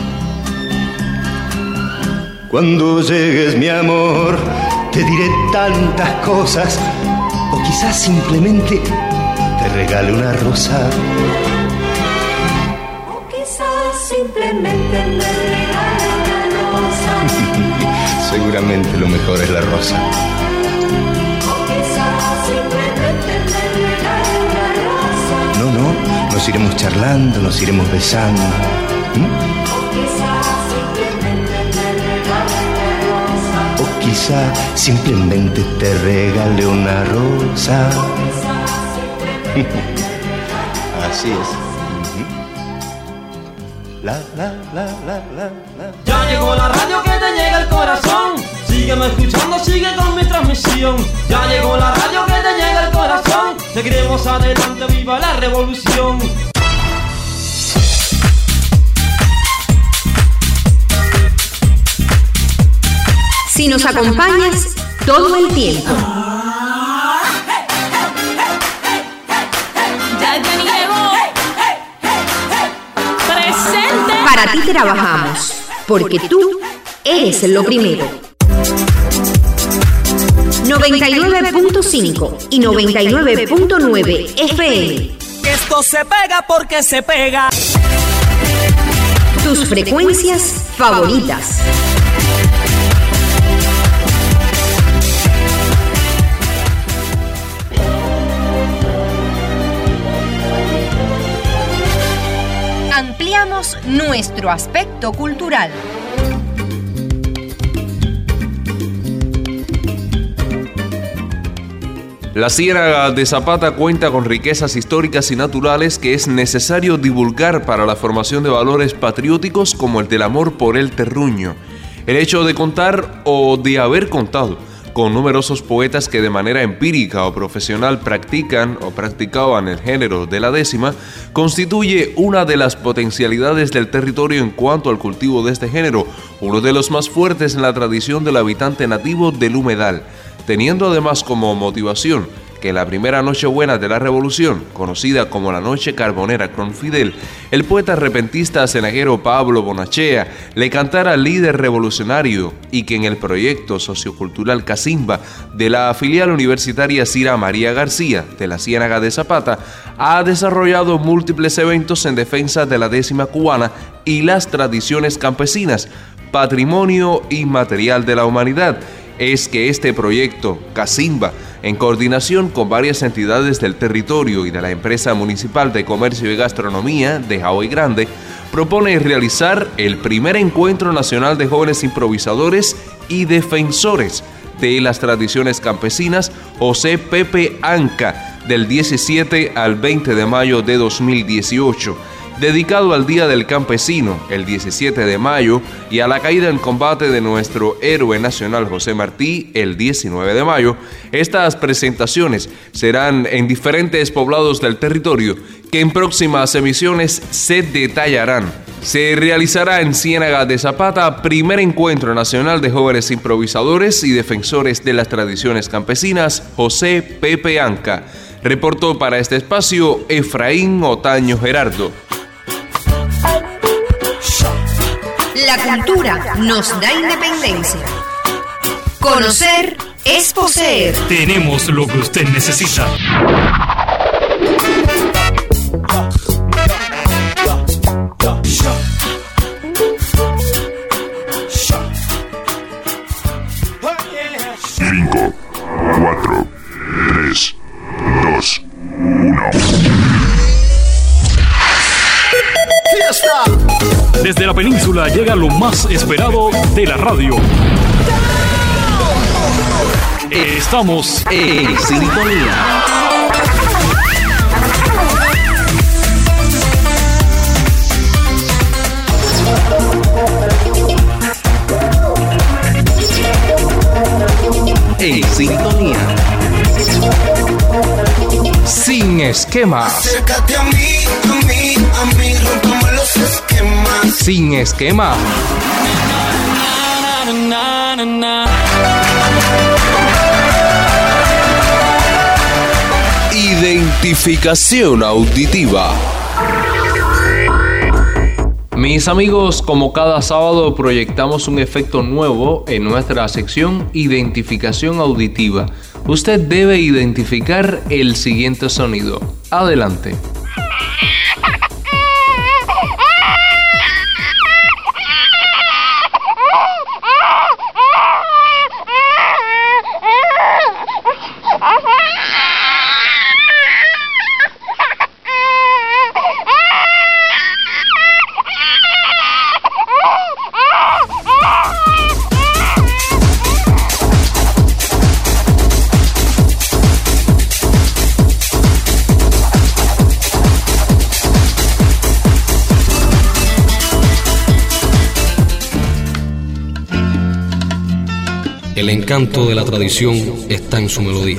Cuando llegues mi amor te diré tantas cosas, o quizás simplemente te regale una rosa. Simplemente me regales la rosa. Seguramente lo mejor es la rosa. O quizás simplemente me regales la rosa. No, no, nos iremos charlando, nos iremos besando. ¿Mm? O quizás simplemente me regales la rosa. O quizá simplemente te regale una rosa. Así es. La, la, la, la, la, la. Ya llegó la radio que te llega al corazón. Sígueme escuchando, sigue con mi transmisión. Ya llegó la radio que te llega al corazón. Seguiremos adelante, viva la revolución. Si nos acompañas todo el tiempo. Ya llegó. Presente. Para ti trabajamos, porque tú eres lo primero. noventa y nueve punto cinco y noventa y nueve punto nueve F M. Esto se pega porque se pega. Tus frecuencias favoritas. Ampliamos nuestro aspecto cultural. La Ciénaga de Zapata cuenta con riquezas históricas y naturales que es necesario divulgar para la formación de valores patrióticos como el del amor por el terruño. El hecho de contar o de haber contado con numerosos poetas que de manera empírica o profesional practican o practicaban el género de la décima, constituye una de las potencialidades del territorio en cuanto al cultivo de este género, uno de los más fuertes en la tradición del habitante nativo del humedal, teniendo además como motivación que en la primera Nochebuena de la Revolución, conocida como la Noche Carbonera con Fidel, el poeta repentista cenaguero Pablo Bonachea le cantara al líder revolucionario y que en el proyecto sociocultural Casimba de la filial universitaria Cira María García de la Ciénaga de Zapata ha desarrollado múltiples eventos en defensa de la décima cubana y las tradiciones campesinas, patrimonio inmaterial de la humanidad. Es que este proyecto, Casimba, en coordinación con varias entidades del territorio y de la empresa municipal de comercio y gastronomía de Jaoy Grande, propone realizar el primer encuentro nacional de jóvenes improvisadores y defensores de las tradiciones campesinas, José Pepe Anca, del diecisiete al veinte de mayo de dos mil dieciocho. Dedicado al Día del Campesino, el diecisiete de mayo, y a la caída en combate de nuestro héroe nacional José Martí, el diecinueve de mayo, estas presentaciones serán en diferentes poblados del territorio que en próximas emisiones se detallarán. Se realizará en Ciénaga de Zapata primer encuentro nacional de jóvenes improvisadores y defensores de las tradiciones campesinas, José Pepe Anca. Reportó para este espacio Efraín Otaño Gerardo. La cultura nos da independencia. Conocer es poseer. Tenemos lo que usted necesita. Cinco, cuatro, tres, dos, uno. Desde la península llega lo más esperado de la radio. Estamos en sintonía. En sintonía. Sin esquemas. Acércate a mí, a mí, a mí, rompamos los esquemas. Sin esquema. Identificación auditiva. Mis amigos, como cada sábado proyectamos un efecto nuevo en nuestra sección Identificación auditiva. Usted debe identificar el siguiente sonido. Adelante. El encanto de la tradición está en su melodía.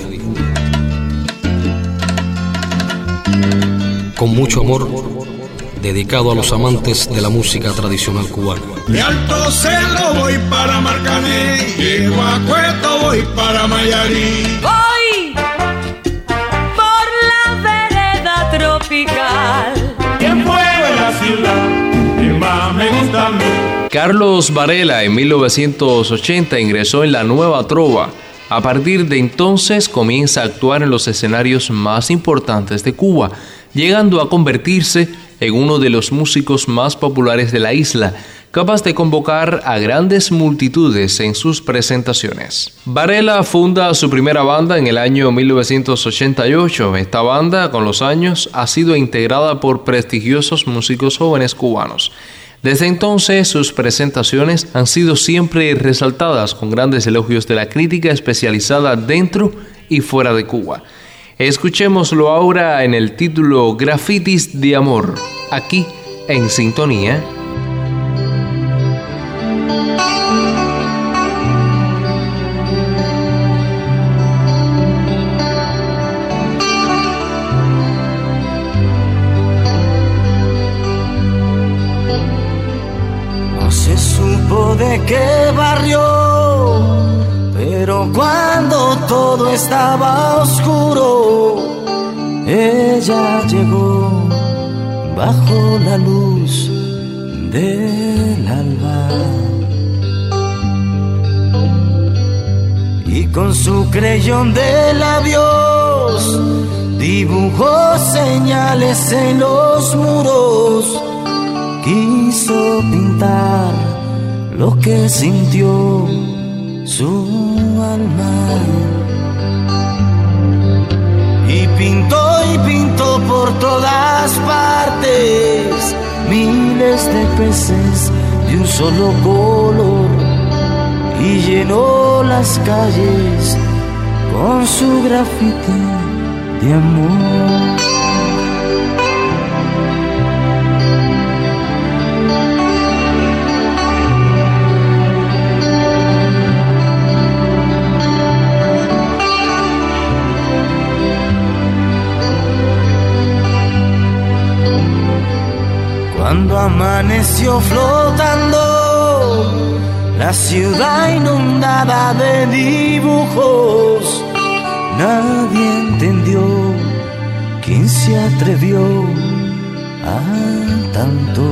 Con mucho amor, dedicado a los amantes de la música tradicional cubana. De Alto Cerro voy para Marcané, de Guacueto voy para Mayarí. Voy por la vereda tropical. ¿Quién mueve la ciudad? ¿Quién más me gusta a mí? Carlos Varela en mil novecientos ochenta ingresó en la Nueva Trova. A partir de entonces comienza a actuar en los escenarios más importantes de Cuba, llegando a convertirse en uno de los músicos más populares de la isla, capaz de convocar a grandes multitudes en sus presentaciones. Varela funda su primera banda en el año mil novecientos ochenta y ocho. Esta banda, con los años, ha sido integrada por prestigiosos músicos jóvenes cubanos. Desde entonces, sus presentaciones han sido siempre resaltadas con grandes elogios de la crítica especializada dentro y fuera de Cuba. Escuchémoslo ahora en el título Grafitis de Amor, aquí en Sintonía. No se supo de qué barrio, pero cuando todo estaba oscuro, ella llegó bajo la luz del alba y con su creyón de labios dibujó señales en los muros. Quiso pintar lo que sintió su alma y pintó y pintó por todas partes miles de peces de un solo color y llenó las calles con su grafiti de amor. Cuando amaneció flotando la ciudad inundada de dibujos, nadie entendió quién se atrevió a tanto.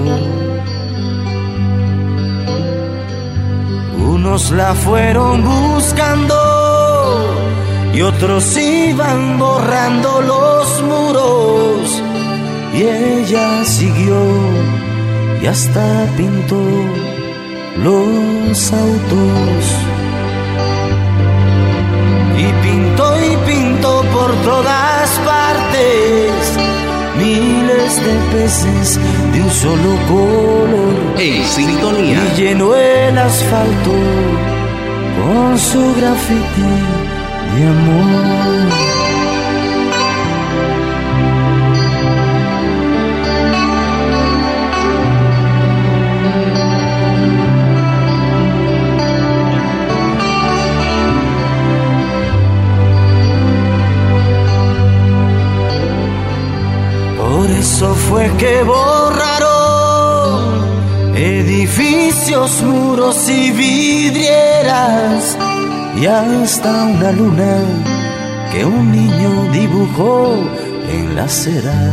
Unos la fueron buscando y otros iban borrando los muros. Y ella siguió y hasta pintó los autos. Y pintó y pintó por todas partes miles de peces de un solo color. En Sintonía. Y llenó el asfalto con su grafiti de amor. Por eso fue que borraron edificios, muros y vidrieras y hasta una luna que un niño dibujó en la acera.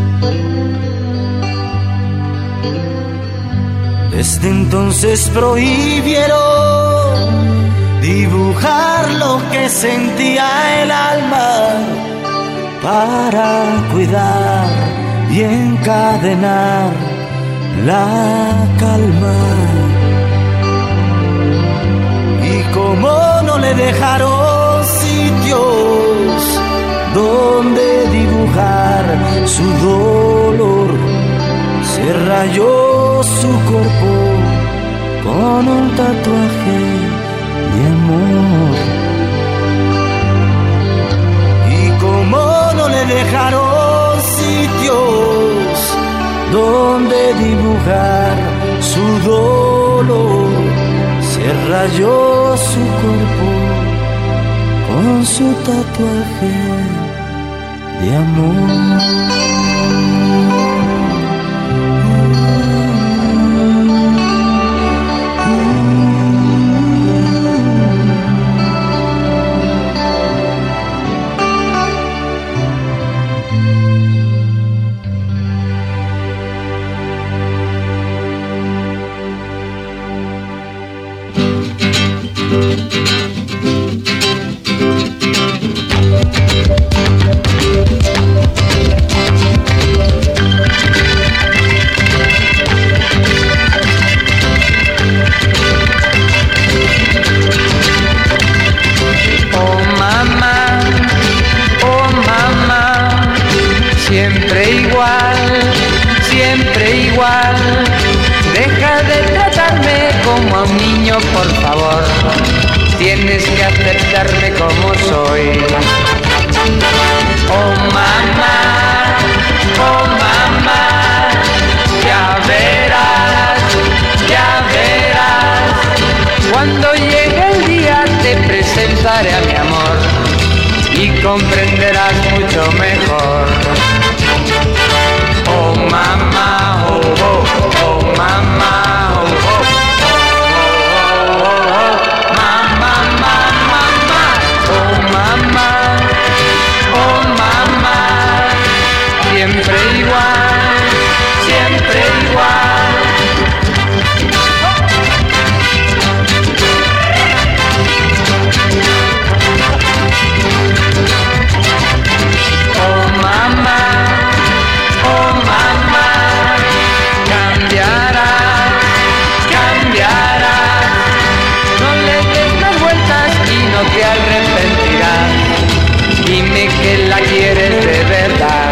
Desde entonces prohibieron dibujar lo que sentía el alma para cuidar y encadenar la calma. Y como no le dejaron sitios donde dibujar su dolor, se rayó su cuerpo con un tatuaje de amor. Y como no le dejaron sitios donde dibujar su dolor, se que rayó su cuerpo con su tatuaje de amor. Por favor, tienes que aceptarme como soy. Oh mamá, oh mamá, ya verás, ya verás. Cuando llegue el día te presentaré a mi amor y comprenderás mucho mejor. Oh mamá, oh oh, oh mamá, oh oh. Siempre igual, siempre igual. Oh mamá, oh mamá, cambiarás, cambiarás. No le des más vueltas y no te arrepentirás. Dime que la quieres de verdad.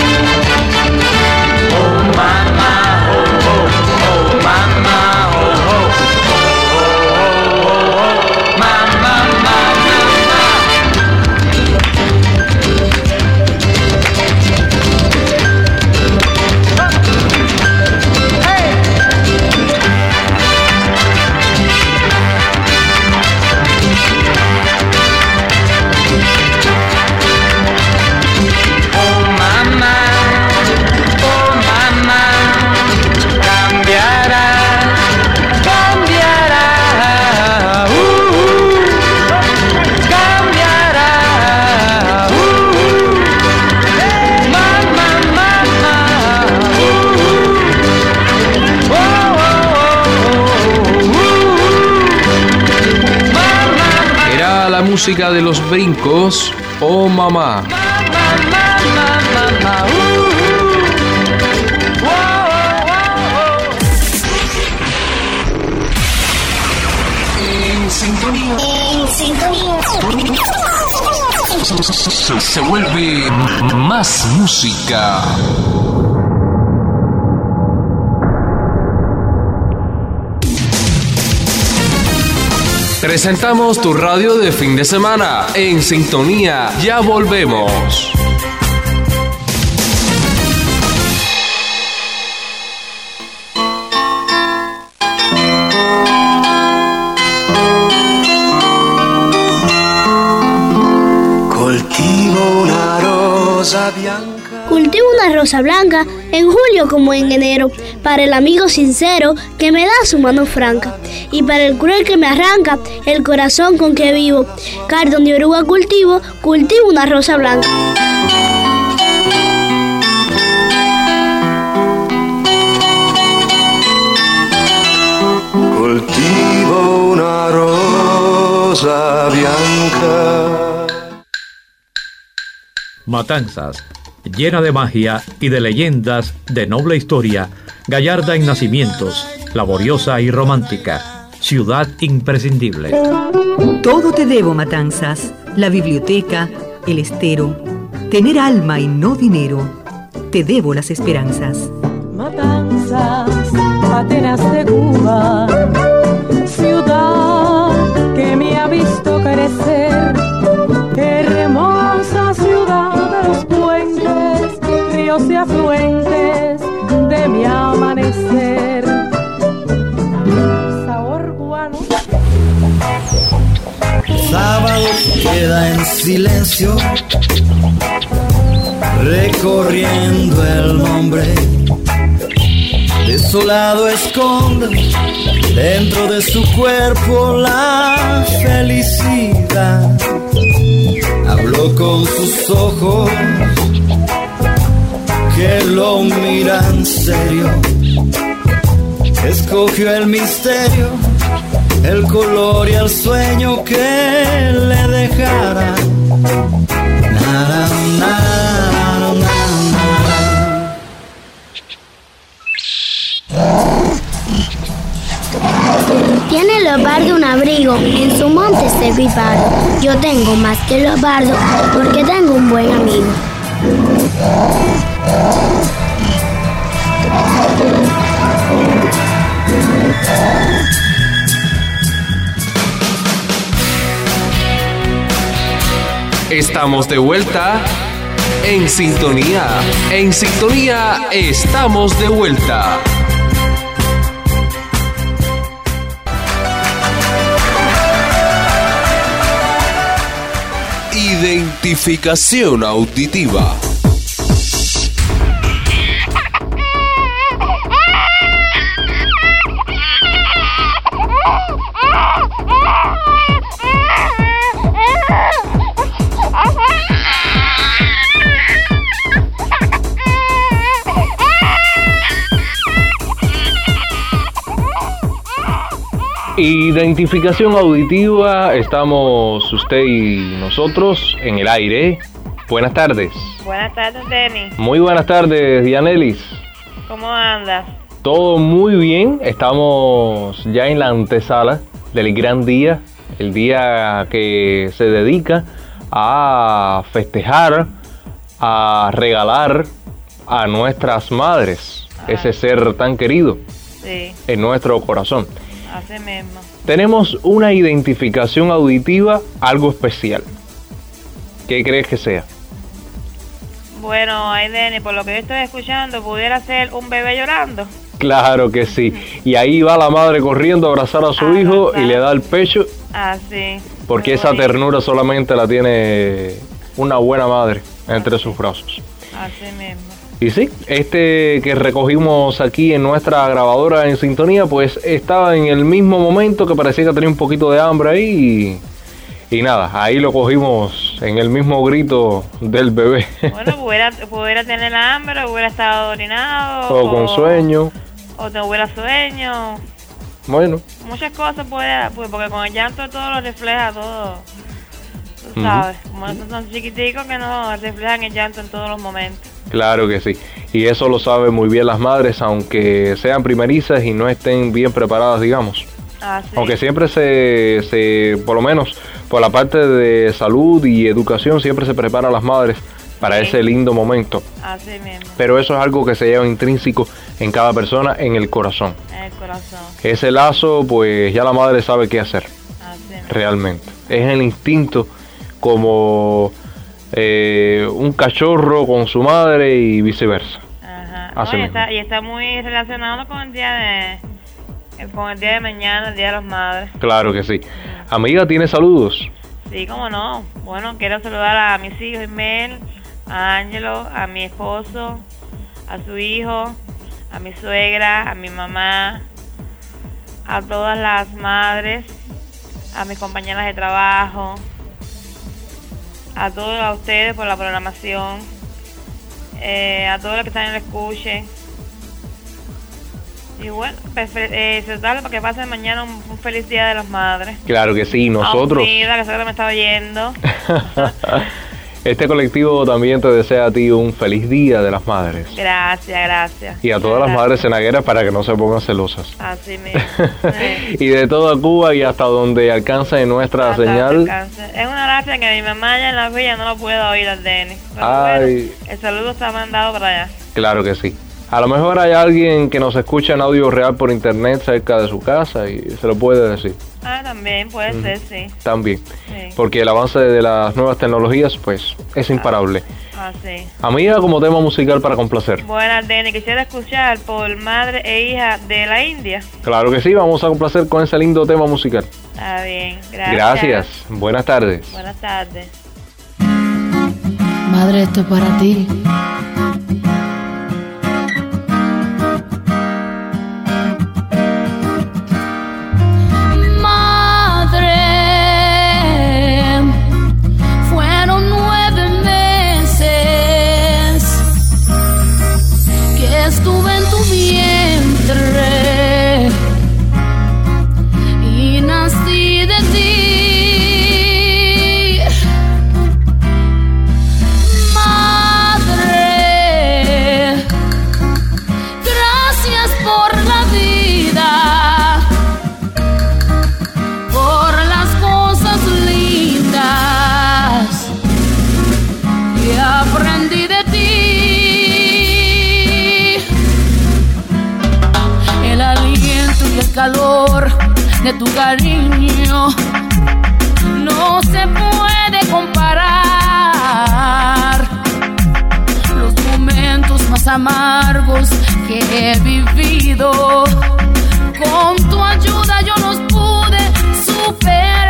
Música de los brincos, oh mamá. En sintonía. En sintonía. Se, se vuelve más música. Presentamos tu radio de fin de semana. En sintonía, ya volvemos. Cultivo una rosa blanca. Cultivo una rosa blanca en julio como en enero, para el amigo sincero que me da su mano franca, y para el cruel que me arranca el corazón con que vivo. Cardón de oruga cultivo, cultivo una rosa blanca. Cultivo una rosa blanca. Matanzas, llena de magia y de leyendas de noble historia, gallarda en nacimientos, laboriosa y romántica, ciudad imprescindible. Todo te debo, Matanzas, la biblioteca, el estero, tener alma y no dinero, te debo las esperanzas. Matanzas, Atenas de Cuba, ciudad que me ha visto crecer, hermosa ciudad de los puentes, ríos y afluentes mi amanecer. Sabor cubano. lado queda en silencio, recorriendo el nombre. Desolado esconde dentro de su cuerpo la felicidad. Habló con sus ojos que lo miran serio. Escogió el misterio, el color y el sueño que le dejara. Nada, nada, nada. Tiene el leopardo un abrigo, en su monte se vivardo. Yo tengo más que el leopardo, porque tengo un buen amigo. Estamos de vuelta en sintonía. En sintonía estamos de vuelta. Identificación auditiva. Identificación auditiva, estamos usted y nosotros en el aire. Buenas tardes. Buenas tardes, Denis. Muy buenas tardes, Dianelis. ¿Cómo andas? Todo muy bien, estamos ya en la antesala del gran día, el día que se dedica a festejar, a regalar a nuestras madres, ah. ese ser tan querido sí. en nuestro corazón. Así mismo. Tenemos una identificación auditiva algo especial. ¿Qué crees que sea? Bueno, ay, Denny, por lo que yo estoy escuchando, pudiera ser un bebé llorando. Claro que sí. Y ahí va la madre corriendo a abrazar a su ah, hijo abrazar. y le da el pecho. Ah, sí. Porque Muy esa bonito. ternura solamente la tiene una buena madre entre sus brazos. Así mismo. Y sí, este que recogimos aquí en nuestra grabadora en sintonía, pues estaba en el mismo momento que parecía que tenía un poquito de hambre ahí y, y nada, ahí lo cogimos en el mismo grito del bebé. Bueno, pudiera, pudiera tener hambre, hubiera estado orinado. O con sueño. O no hubiera sueño. Bueno. Muchas cosas puede, pues, porque con el llanto todo lo refleja todo. Tú sabes, uh-huh. como estos son chiquiticos que no reflejan el llanto en todos los momentos. Claro que sí, y eso lo saben muy bien las madres, aunque sean primerizas y no estén bien preparadas, digamos. Ah, sí. Aunque siempre se, se, por lo menos por la parte de salud y educación, siempre se prepara a las madres para sí. ese lindo momento. Así mismo. Pero eso es algo que se lleva intrínseco en cada persona, en el corazón. En el corazón. Ese lazo, pues ya la madre sabe qué hacer. Así mismo. Realmente. Es el instinto como... Eh, un cachorro con su madre y viceversa. Ajá. Así No, y, mismo. está, y está muy relacionado con el día de con el día de mañana, el día de las madres. Claro que sí. Amiga, ¿tiene saludos? Sí, cómo no. Bueno, quiero saludar a mis hijos, Ismael, a Ángelo, a mi esposo, a su hijo, a mi suegra, a mi mamá, a todas las madres, a mis compañeras de trabajo, a todos a ustedes por la programación, eh, a todos los que están en el escuche. Y bueno, eh, tratarle para que pasen mañana un, un feliz día de las madres. Claro que sí, nosotros. A Unida, que seguro me está oyendo. Este colectivo también te desea a ti un feliz día de las madres. Gracias, gracias. Y a todas gracias. las madres cenagueras para que no se pongan celosas. Así mismo. Sí. Y de toda Cuba y hasta donde alcance nuestra hasta señal. Es una gracia que mi mamá allá en la villa no lo pueda oír al Denis. Pero Ay. Bueno, el saludo está mandado para allá. Claro que sí. A lo mejor hay alguien que nos escucha en audio real por internet cerca de su casa y se lo puede decir. Ah, también puede Ujú. ser, sí. También. Sí. Porque el avance de las nuevas tecnologías, pues, es imparable. Ah, sí. Amiga, como tema musical para complacer. Bueno, Denny, quisiera escuchar por Madre e Hija de la India. Claro que sí, vamos a complacer con ese lindo tema musical. Está bien, gracias. Gracias. Buenas tardes. Buenas tardes. Madre, esto es para ti. Madre, fueron nueve meses que estuve en tu vientre y nací de ti. Calor de tu cariño no se puede comparar. Los momentos más amargos que he vivido, con tu ayuda yo los pude superar.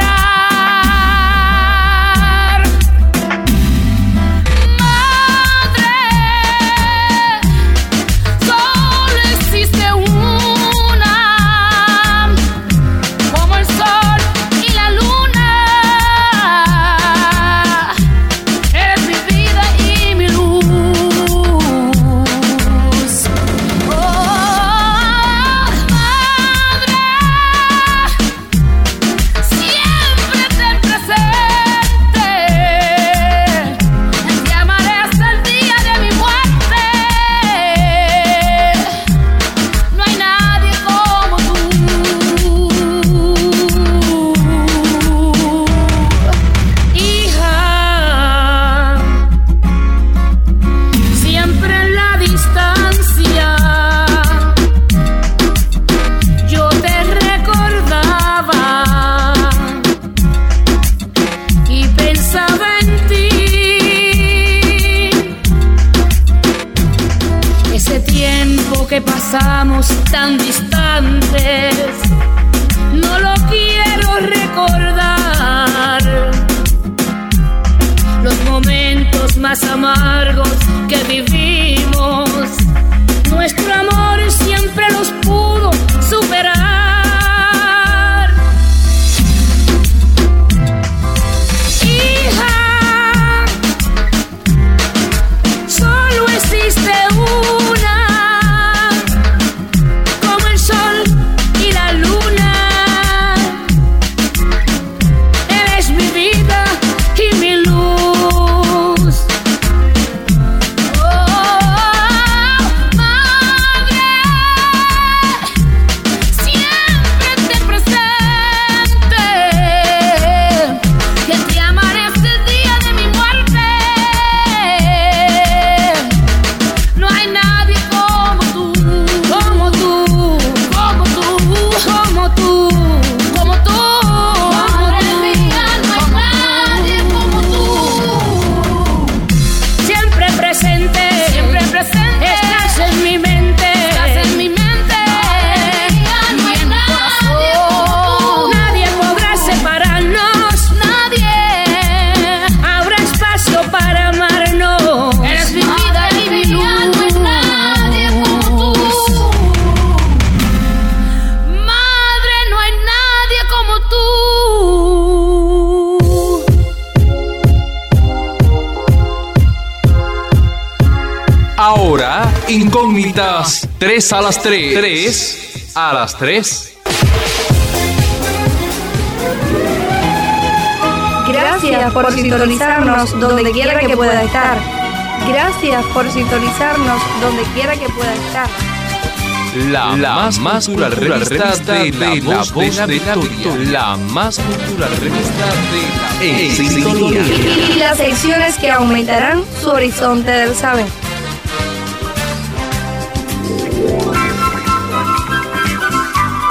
Que pasamos tan distantes, no lo quiero recordar. Los momentos más amargos que vivimos, nuestro amor siempre los pudo superar. Hija, solo existe una. Ahora, incógnitas, tres a las tres. tres a las tres. Gracias por sintonizarnos donde quiera que pueda estar. Gracias por sintonizarnos donde quiera que pueda estar. La, la más, más cultural revista, revista de, de la voz de la, de la victoria. La más cultural revista de la En Sintonía. Y las secciones que aumentarán su horizonte del saber.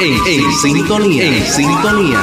en, en sintonía, en sintonía.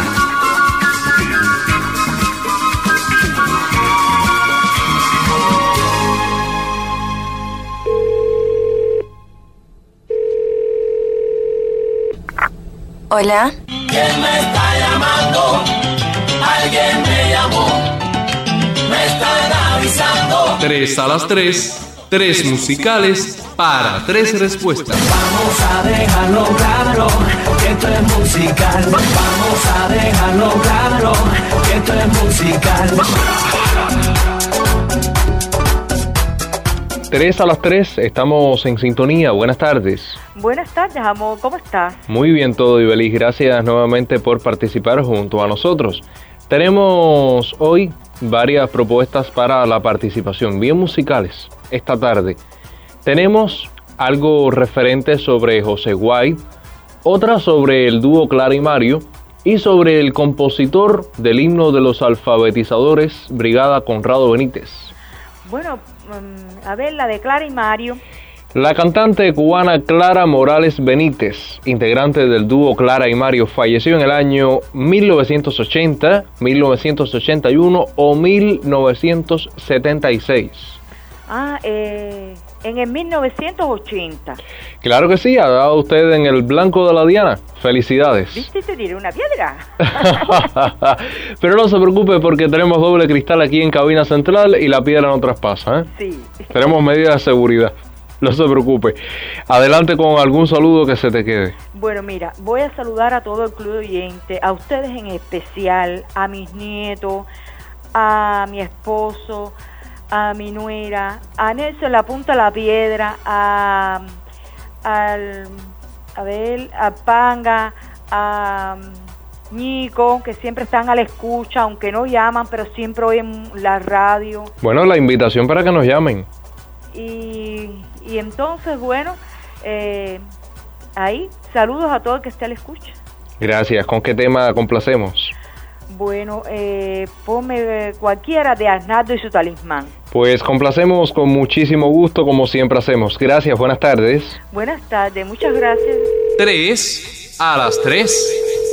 Hola. ¿Quién me está llamando? Alguien me llamó. Me están avisando. Tres a las tres, tres musicales para tres respuestas. Vamos a dejarlo claro, que esto es musical. Vamos a dejarlo claro, que esto es musical. Tres a las tres, estamos en sintonía. Buenas tardes. Buenas tardes, amor. ¿Cómo estás? Muy bien todo, Ibeliz. Gracias nuevamente por participar junto a nosotros. Tenemos hoy varias propuestas para la participación, bien musicales, esta tarde. Tenemos algo referente sobre José Guay, otra sobre el dúo Clara y Mario y sobre el compositor del himno de los alfabetizadores, Brigada Conrado Benítez. Bueno, a ver, la de Clara y Mario. La cantante cubana Clara Morales Benítez, integrante del dúo Clara y Mario, falleció en el año mil novecientos ochenta, mil novecientos ochenta y uno o mil novecientos setenta y seis. Ah, eh, en el mil novecientos ochenta. Claro que sí, ha dado usted en el blanco de la diana. Felicidades. ¿Viste? Te tiré una piedra. Pero no se preocupe porque tenemos doble cristal aquí en cabina central y la piedra no traspasa, ¿eh? Sí. Tenemos medidas de seguridad. No se preocupe. Adelante con algún saludo que se te quede. Bueno, mira, voy a saludar a todo el club de oyentes, a ustedes en especial, a mis nietos, a mi esposo, a mi nuera, a Nelson La Punta La Piedra, a, al, a ver, a Panga, a Nico, que siempre están a la escucha, aunque no llaman, pero siempre oyen la radio. Bueno, la invitación para que nos llamen. Y, y entonces, bueno, eh, ahí, saludos a todo el que esté a la escucha. Gracias. ¿Con qué tema complacemos? Bueno, eh, ponme cualquiera de Arnaldo y su talismán. Pues complacemos con muchísimo gusto, como siempre hacemos. Gracias, buenas tardes. Buenas tardes, muchas gracias. Tres a las tres.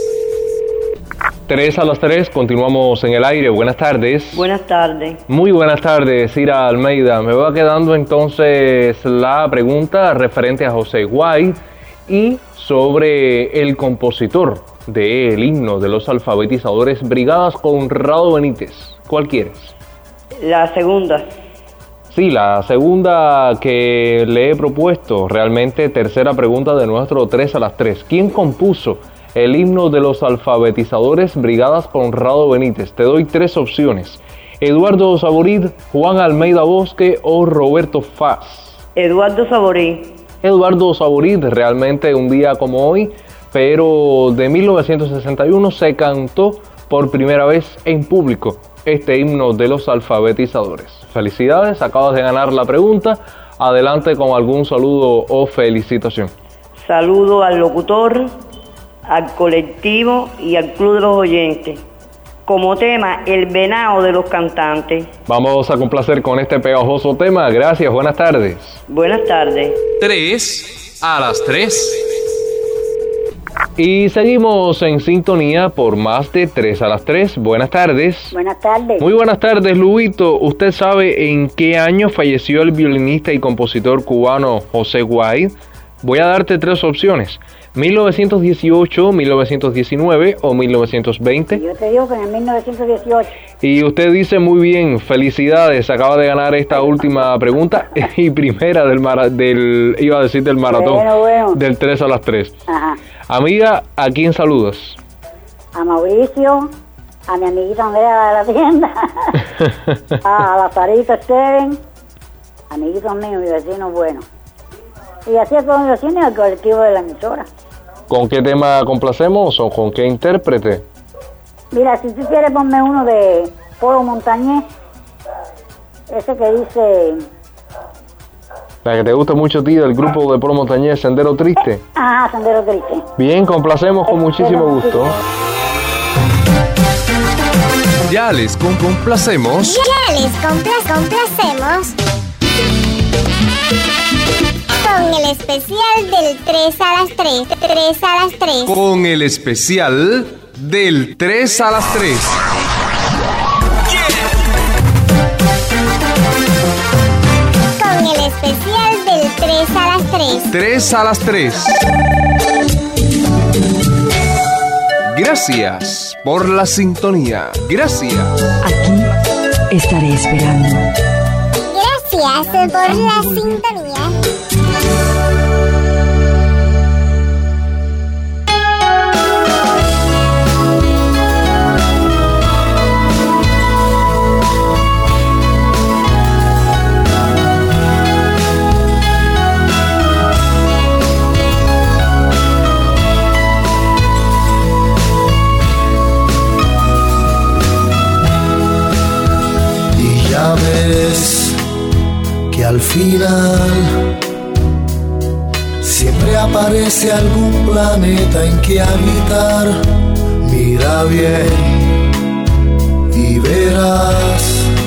Tres a las tres, continuamos en el aire. Buenas tardes. Buenas tardes. Muy buenas tardes, Ira Almeida. Me va quedando entonces la pregunta referente a José Guay y sobre el compositor del himno de los alfabetizadores, Brigadas Conrado Benítez. ¿Cuál quieres? La segunda. Sí, la segunda que le he propuesto, realmente tercera pregunta de nuestro tres a las tres. ¿Quién compuso el himno de los alfabetizadores, Brigadas Conrado Benítez? Te doy tres opciones: Eduardo Saborit, Juan Almeida Bosque o Roberto Faz. Eduardo Saborit. Eduardo Saborit, realmente un día como hoy, pero de mil novecientos sesenta y uno se cantó por primera vez en público este himno de los alfabetizadores. Felicidades, acabas de ganar la pregunta. Adelante con algún saludo o felicitación. Saludo al locutor, al colectivo y al club de los oyentes. Como tema, el venado de los cantantes. Vamos a complacer con este pegajoso tema. Gracias, buenas tardes. Buenas tardes. Tres a las tres. Y seguimos en sintonía por más de tres a las tres. Buenas tardes. Buenas tardes. Muy buenas tardes, Luito. ¿Usted sabe en qué año falleció el violinista y compositor cubano José Guay? Voy a darte tres opciones: mil novecientos dieciocho, mil novecientos diecinueve o mil novecientos veinte. Yo te digo que en el mil novecientos dieciocho. Y usted dice muy bien, felicidades, acaba de ganar esta última pregunta y primera del, mara, del iba a decir del maratón, bueno, bueno. del tres a las tres. Ajá. Amiga, ¿a quién saludas? A Mauricio, a mi amiguita Andrea de la tienda, a Lazarito Steven, amiguitos míos, mi vecino bueno. Y así a todos mis vecinos y al colectivo de la emisora. ¿Con qué tema complacemos o con qué intérprete? Mira, si tú quieres ponme uno de Polo Montañés, ese que dice... La que te gusta mucho a ti, del grupo de Polo Montañés, Sendero Triste. Ah, Sendero Triste. Bien, complacemos con muchísimo gusto. Ya les complacemos. Ya les compla complacemos con el especial especial del tres a las tres. tres a las tres. Con el especial del tres a las tres. Con el especial del tres a las tres. tres a las tres. Gracias por la sintonía. Gracias. Aquí estaré esperando. Gracias por la sintonía. Ya ves que al final siempre aparece algún planeta en que habitar. Mira bien y verás,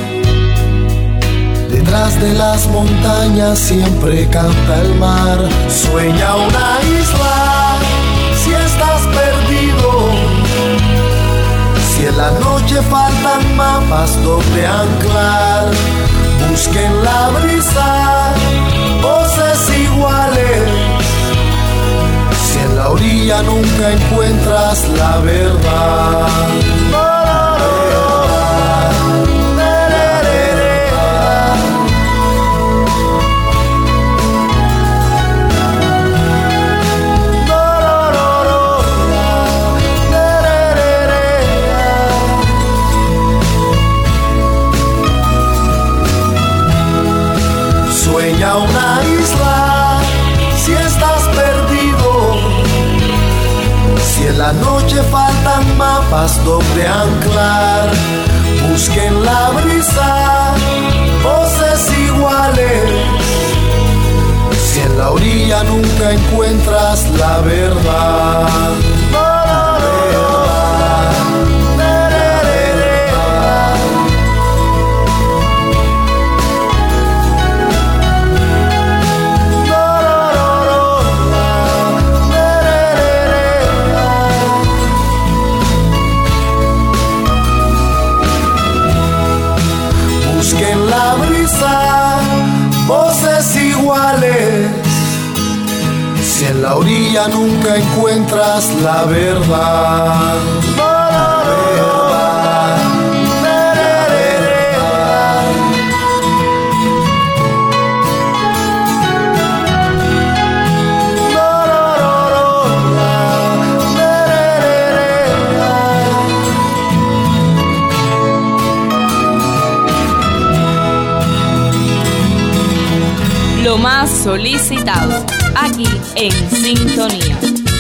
detrás de las montañas siempre canta el mar. Sueña una isla si estás perdido. Si en la noche faltan mapas donde anclar, busquen la brisa, voces iguales. Si en la orilla nunca encuentras la verdad. Sueña una isla si estás perdido. Si en la noche faltan mapas donde anclar, busquen la brisa, voces iguales. Si en la orilla nunca encuentras la verdad. Busquen la brisa, voces iguales. Si en la orilla nunca encuentras la verdad. La verdad. Lo más solicitado, aquí en Sintonía.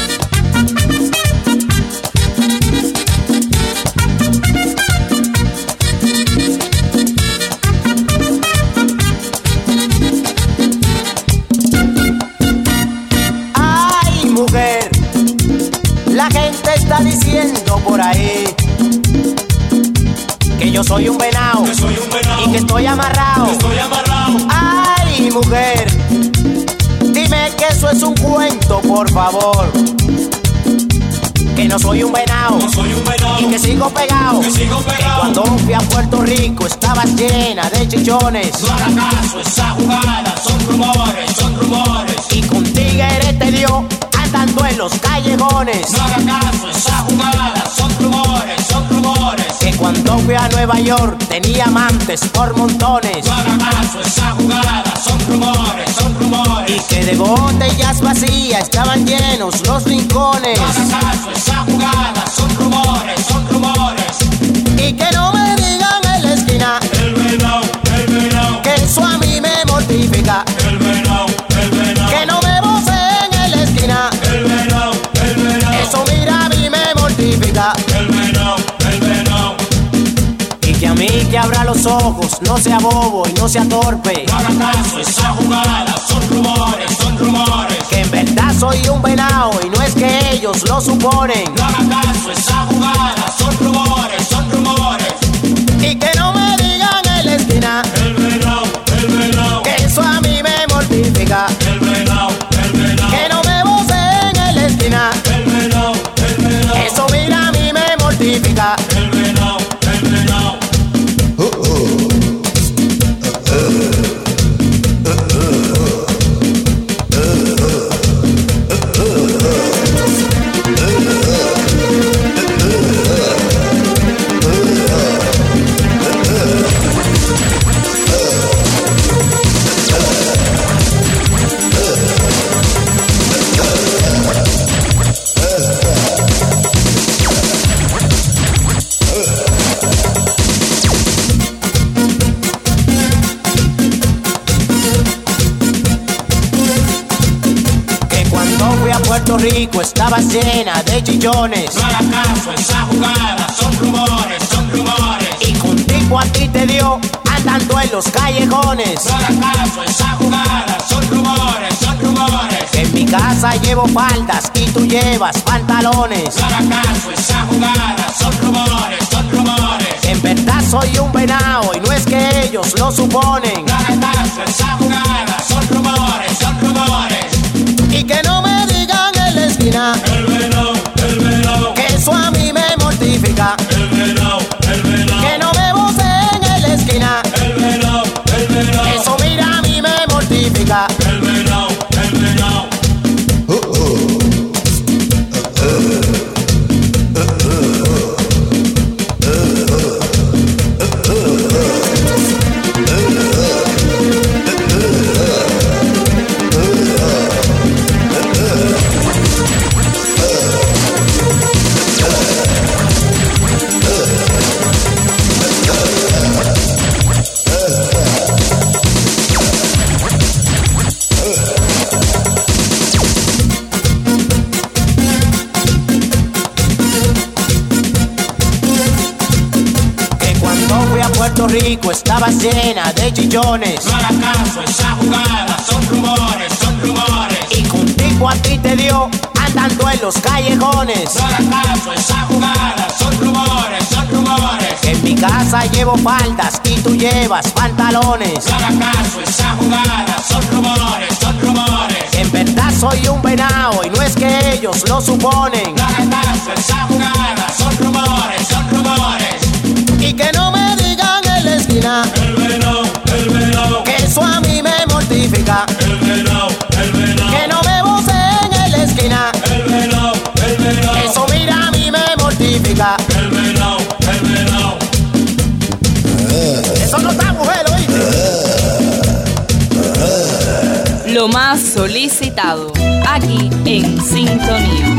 Ay, mujer, la gente está diciendo por ahí que yo soy un venado, y que estoy amarrado. Que estoy amarrado. Ay, mujer, dime que eso es un cuento, por favor. Que no soy un venado, no soy un venado, y que sigo pegado. Que sigo pegado. Que cuando fui a Puerto Rico estaba llena de chichones. No haga caso, esa jugada son rumores, son rumores. Y con tigre te dio andando en los callejones. No haga caso, esa jugada son rumores, son rumores. Que cuando fui a Nueva York tenía amantes por montones. No haga caso, esa jugada son rumores, son rumores. Y que de botellas vacías estaban llenos los rincones. No haga caso, esa jugada son rumores, son rumores. Y que no me digan en la esquina el venado, el venado, que eso a mí me mortifica. El venado, el venado, que no me voceen en la esquina el venado, el venado, eso mira a mí me mortifica. El venado, el venado. Y que a mí que abra los ojos, no sea bobo y no sea torpe. No haga caso, esa jugada son rumores, son rumores. Que en verdad soy un venado y no es que ellos lo suponen. No haga caso, esa jugada son rumores, son rumores. Y que no me digan en la esquina el venado, el venado, que eso a mí me mortifica. El venado, el venado. Puerto Rico estabas llena de chillones. No hagas caso, esa jugada son rumores, son rumores. Y contigo a ti te dio andando en los callejones. No hagas caso, esa jugada son rumores, son rumores. En mi casa llevo faldas y tú llevas pantalones. No hagas caso, esa jugada son rumores, son rumores. En verdad soy un venado y no es que ellos lo suponen. No hagas caso, esa jugada son rumores, son rumores. Y que no me digan en la esquina el venado, el venado, que eso a mí me mortifica. El venado, el venado, que no me voceen en la esquina. El venado, el venado, eso mira a mí me mortifica. El venado, el venado. Uh, uh. Uh, uh. Puerto Rico estabas llena de chillones. No hagas caso, esa jugada son rumores, son rumores. Y contigo a ti te dio andando en los callejones. No hagas caso, esa jugada son rumores, son rumores. En mi casa llevo faldas y tú llevas pantalones. No hagas caso, esa jugada son rumores, son rumores. En verdad soy un venado y no es que ellos lo suponen. No hagas caso, esa jugada son rumores, son rumores. Y que no me digan en la esquina el venado, el venado, que eso a mí me mortifica. El venado, el venado, que no me voceen en la esquina. El venado, el venado, eso mira a mí me mortifica. El venado, el venado. Eso no está, mujer, ¿oíste? Lo más solicitado, aquí en Sintonía.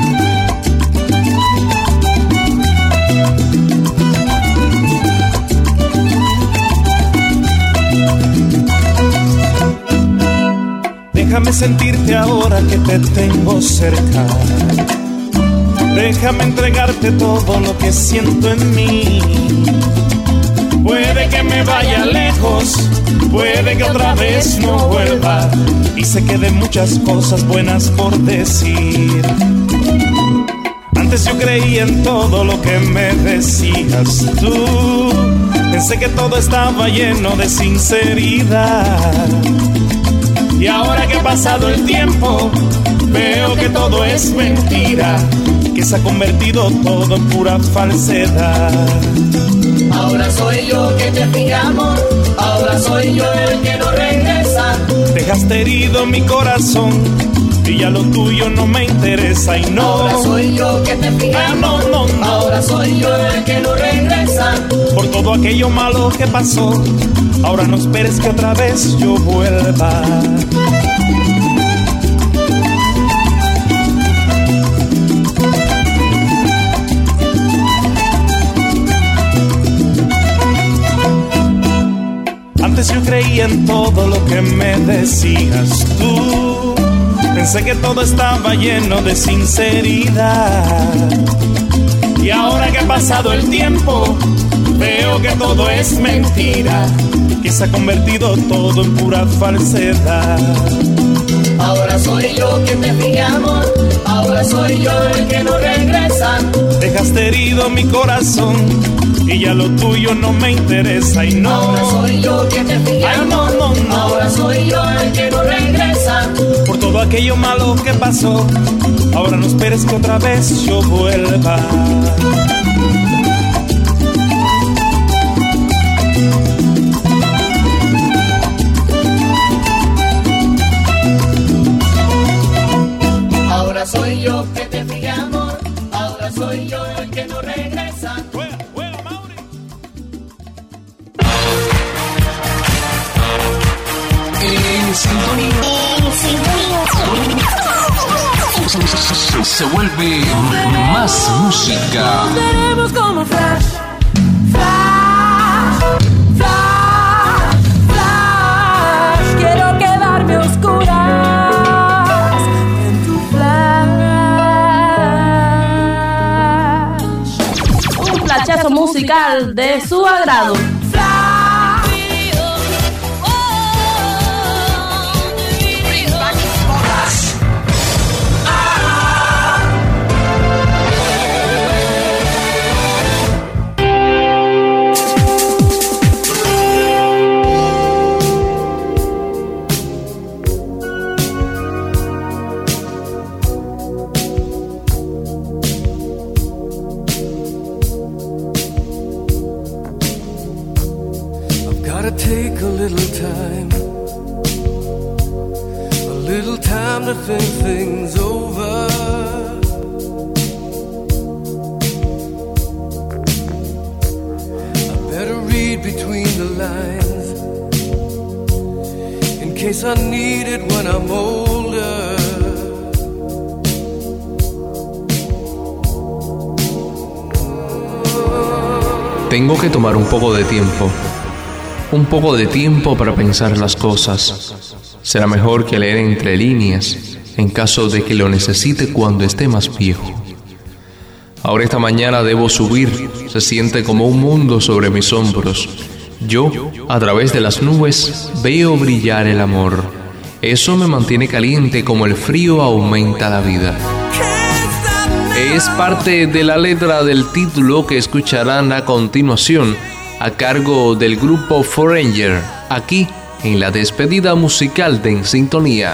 Déjame sentirte ahora que te tengo cerca. Déjame entregarte todo lo que siento en mí. Puede que me vaya lejos, puede que otra vez no vuelva y se queden muchas cosas buenas por decir. Antes yo creía en todo lo que me decías tú. Pensé que todo estaba lleno de sinceridad. Y ahora que ha pasado el tiempo, veo que todo es mentira, que se ha convertido todo en pura falsedad. Ahora soy yo que te fija amor, ahora soy yo el que no regresa. Dejaste herido mi corazón y ya lo tuyo no me interesa y no. Ahora soy yo que te fija amor, no, no, no. Ahora soy yo el que no regresa. Por todo aquello malo que pasó, ahora no esperes que otra vez yo vuelva. Antes yo creía en todo lo que me decías tú. Pensé que todo estaba lleno de sinceridad. Y ahora que ha pasado el tiempo, veo que todo es mentira, que se ha convertido todo en pura falsedad. Ahora soy yo que te fija amor, ahora soy yo el que no regresa. Dejaste herido mi corazón y ya lo tuyo no me interesa y no. Ahora soy yo que te fija amor, no, no, no. Ahora soy yo el que no regresa. Por todo aquello malo que pasó, ahora no esperes que otra vez yo vuelva. Ahora soy yo que te fija amor, ahora soy yo el que no regresa. Fuera, fuera, Mauri. En sintonía. En sintonía. Se vuelve más música. Seremos como Flash, Flash, Flash, Flash. Quiero quedarme a oscuras en tu Flash. musical de su agrado. Take a little time, a little time to think things over. I better read between the lines in case I need it when I'm older. Tengo que tomar un poco de tiempo. Un poco de tiempo para pensar las cosas. Será mejor que leer entre líneas, en caso de que lo necesite cuando esté más viejo. Ahora esta mañana debo subir, se siente como un mundo sobre mis hombros. Yo, a través de las nubes, veo brillar el amor. Eso me mantiene caliente como el frío aumenta la vida. Es parte de la letra del título que escucharán a continuación, a cargo del grupo Foreigner, aquí en la despedida musical de En Sintonía.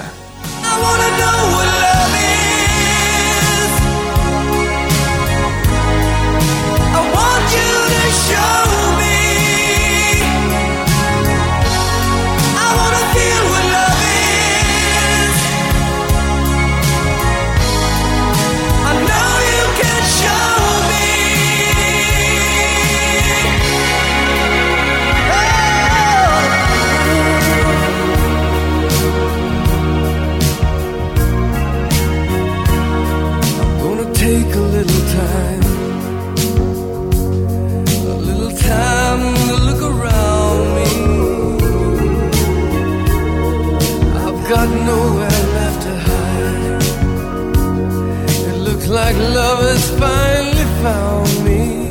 Like love has finally found me.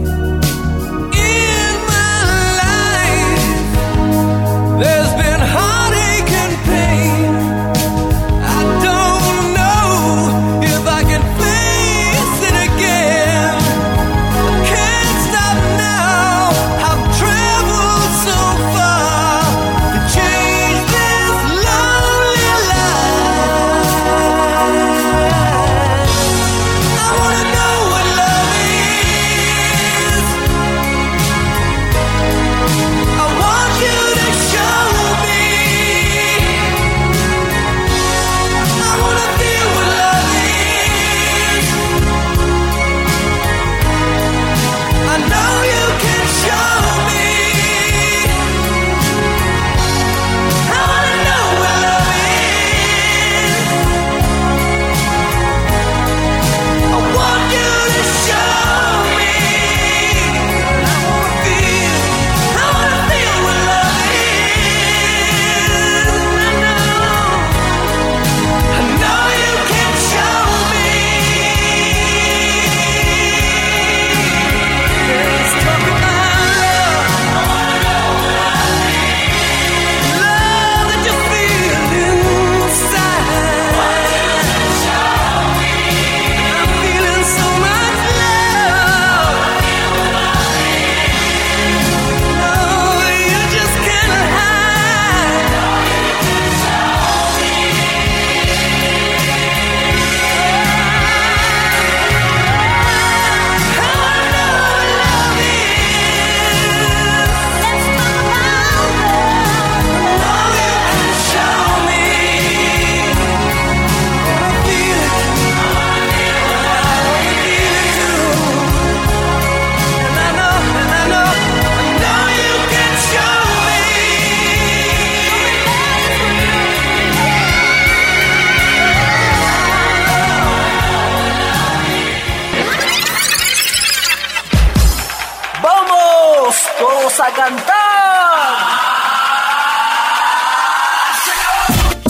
In my life, there's been heartache and pain. I don't know if I can face it again. I can't stop now. I've traveled so far to change this lonely life. I wanna know what love is. I want you to show me. I wanna feel what love is. I know you can show me. I wanna know what love is. I want you to show me. I wanna feel, I wanna feel what love is. I know, I know you can show me. Let's talk about love. I wanna know what love is. Love that you feel inside. I want you to show me. I'm feeling so much love. Oh, you just can't hide. I wanna know what love is. Let's talk about love. Oh, you can show me. I feel it. I wanna feel it too. And I know, and I know, I know you can show me. ¡Vamos todos a cantar!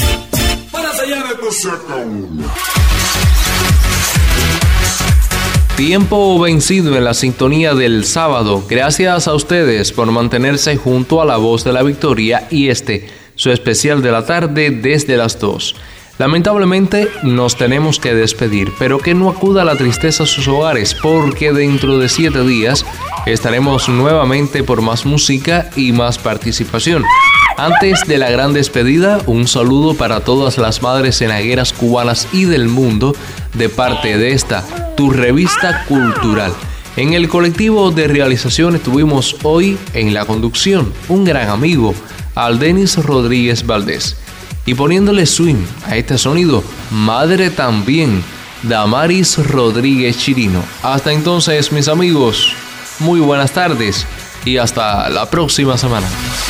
Para sellar el concepto. Tiempo vencido en la sintonía del sábado. Gracias a ustedes por mantenerse junto a la voz de la victoria y este, su especial de la tarde desde las dos. Lamentablemente nos tenemos que despedir, pero que no acuda la tristeza a sus hogares, porque dentro de siete días estaremos nuevamente por más música y más participación. Antes de la gran despedida, un saludo para todas las madres cenagueras cubanas y del mundo de parte de esta, tu revista cultural. En el colectivo de realización estuvimos hoy en la conducción un gran amigo, Aldenis Rodríguez Valdés. Y poniéndole swing a este sonido, madre también, Damaris Rodríguez Chirino. Hasta entonces, mis amigos, muy buenas tardes y hasta la próxima semana.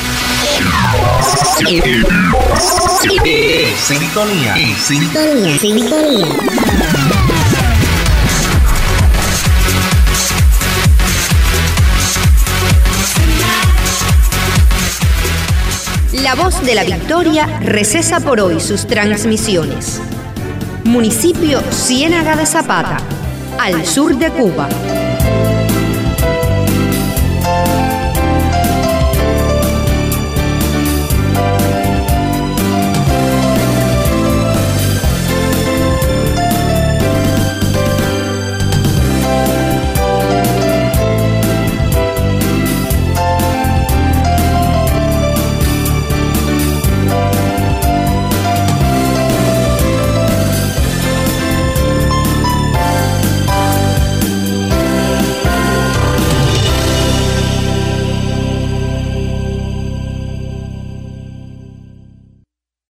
Sintonía, sintonía, sintonía. La Voz de la Victoria recesa por hoy sus transmisiones. Municipio Ciénaga de Zapata, al sur de Cuba.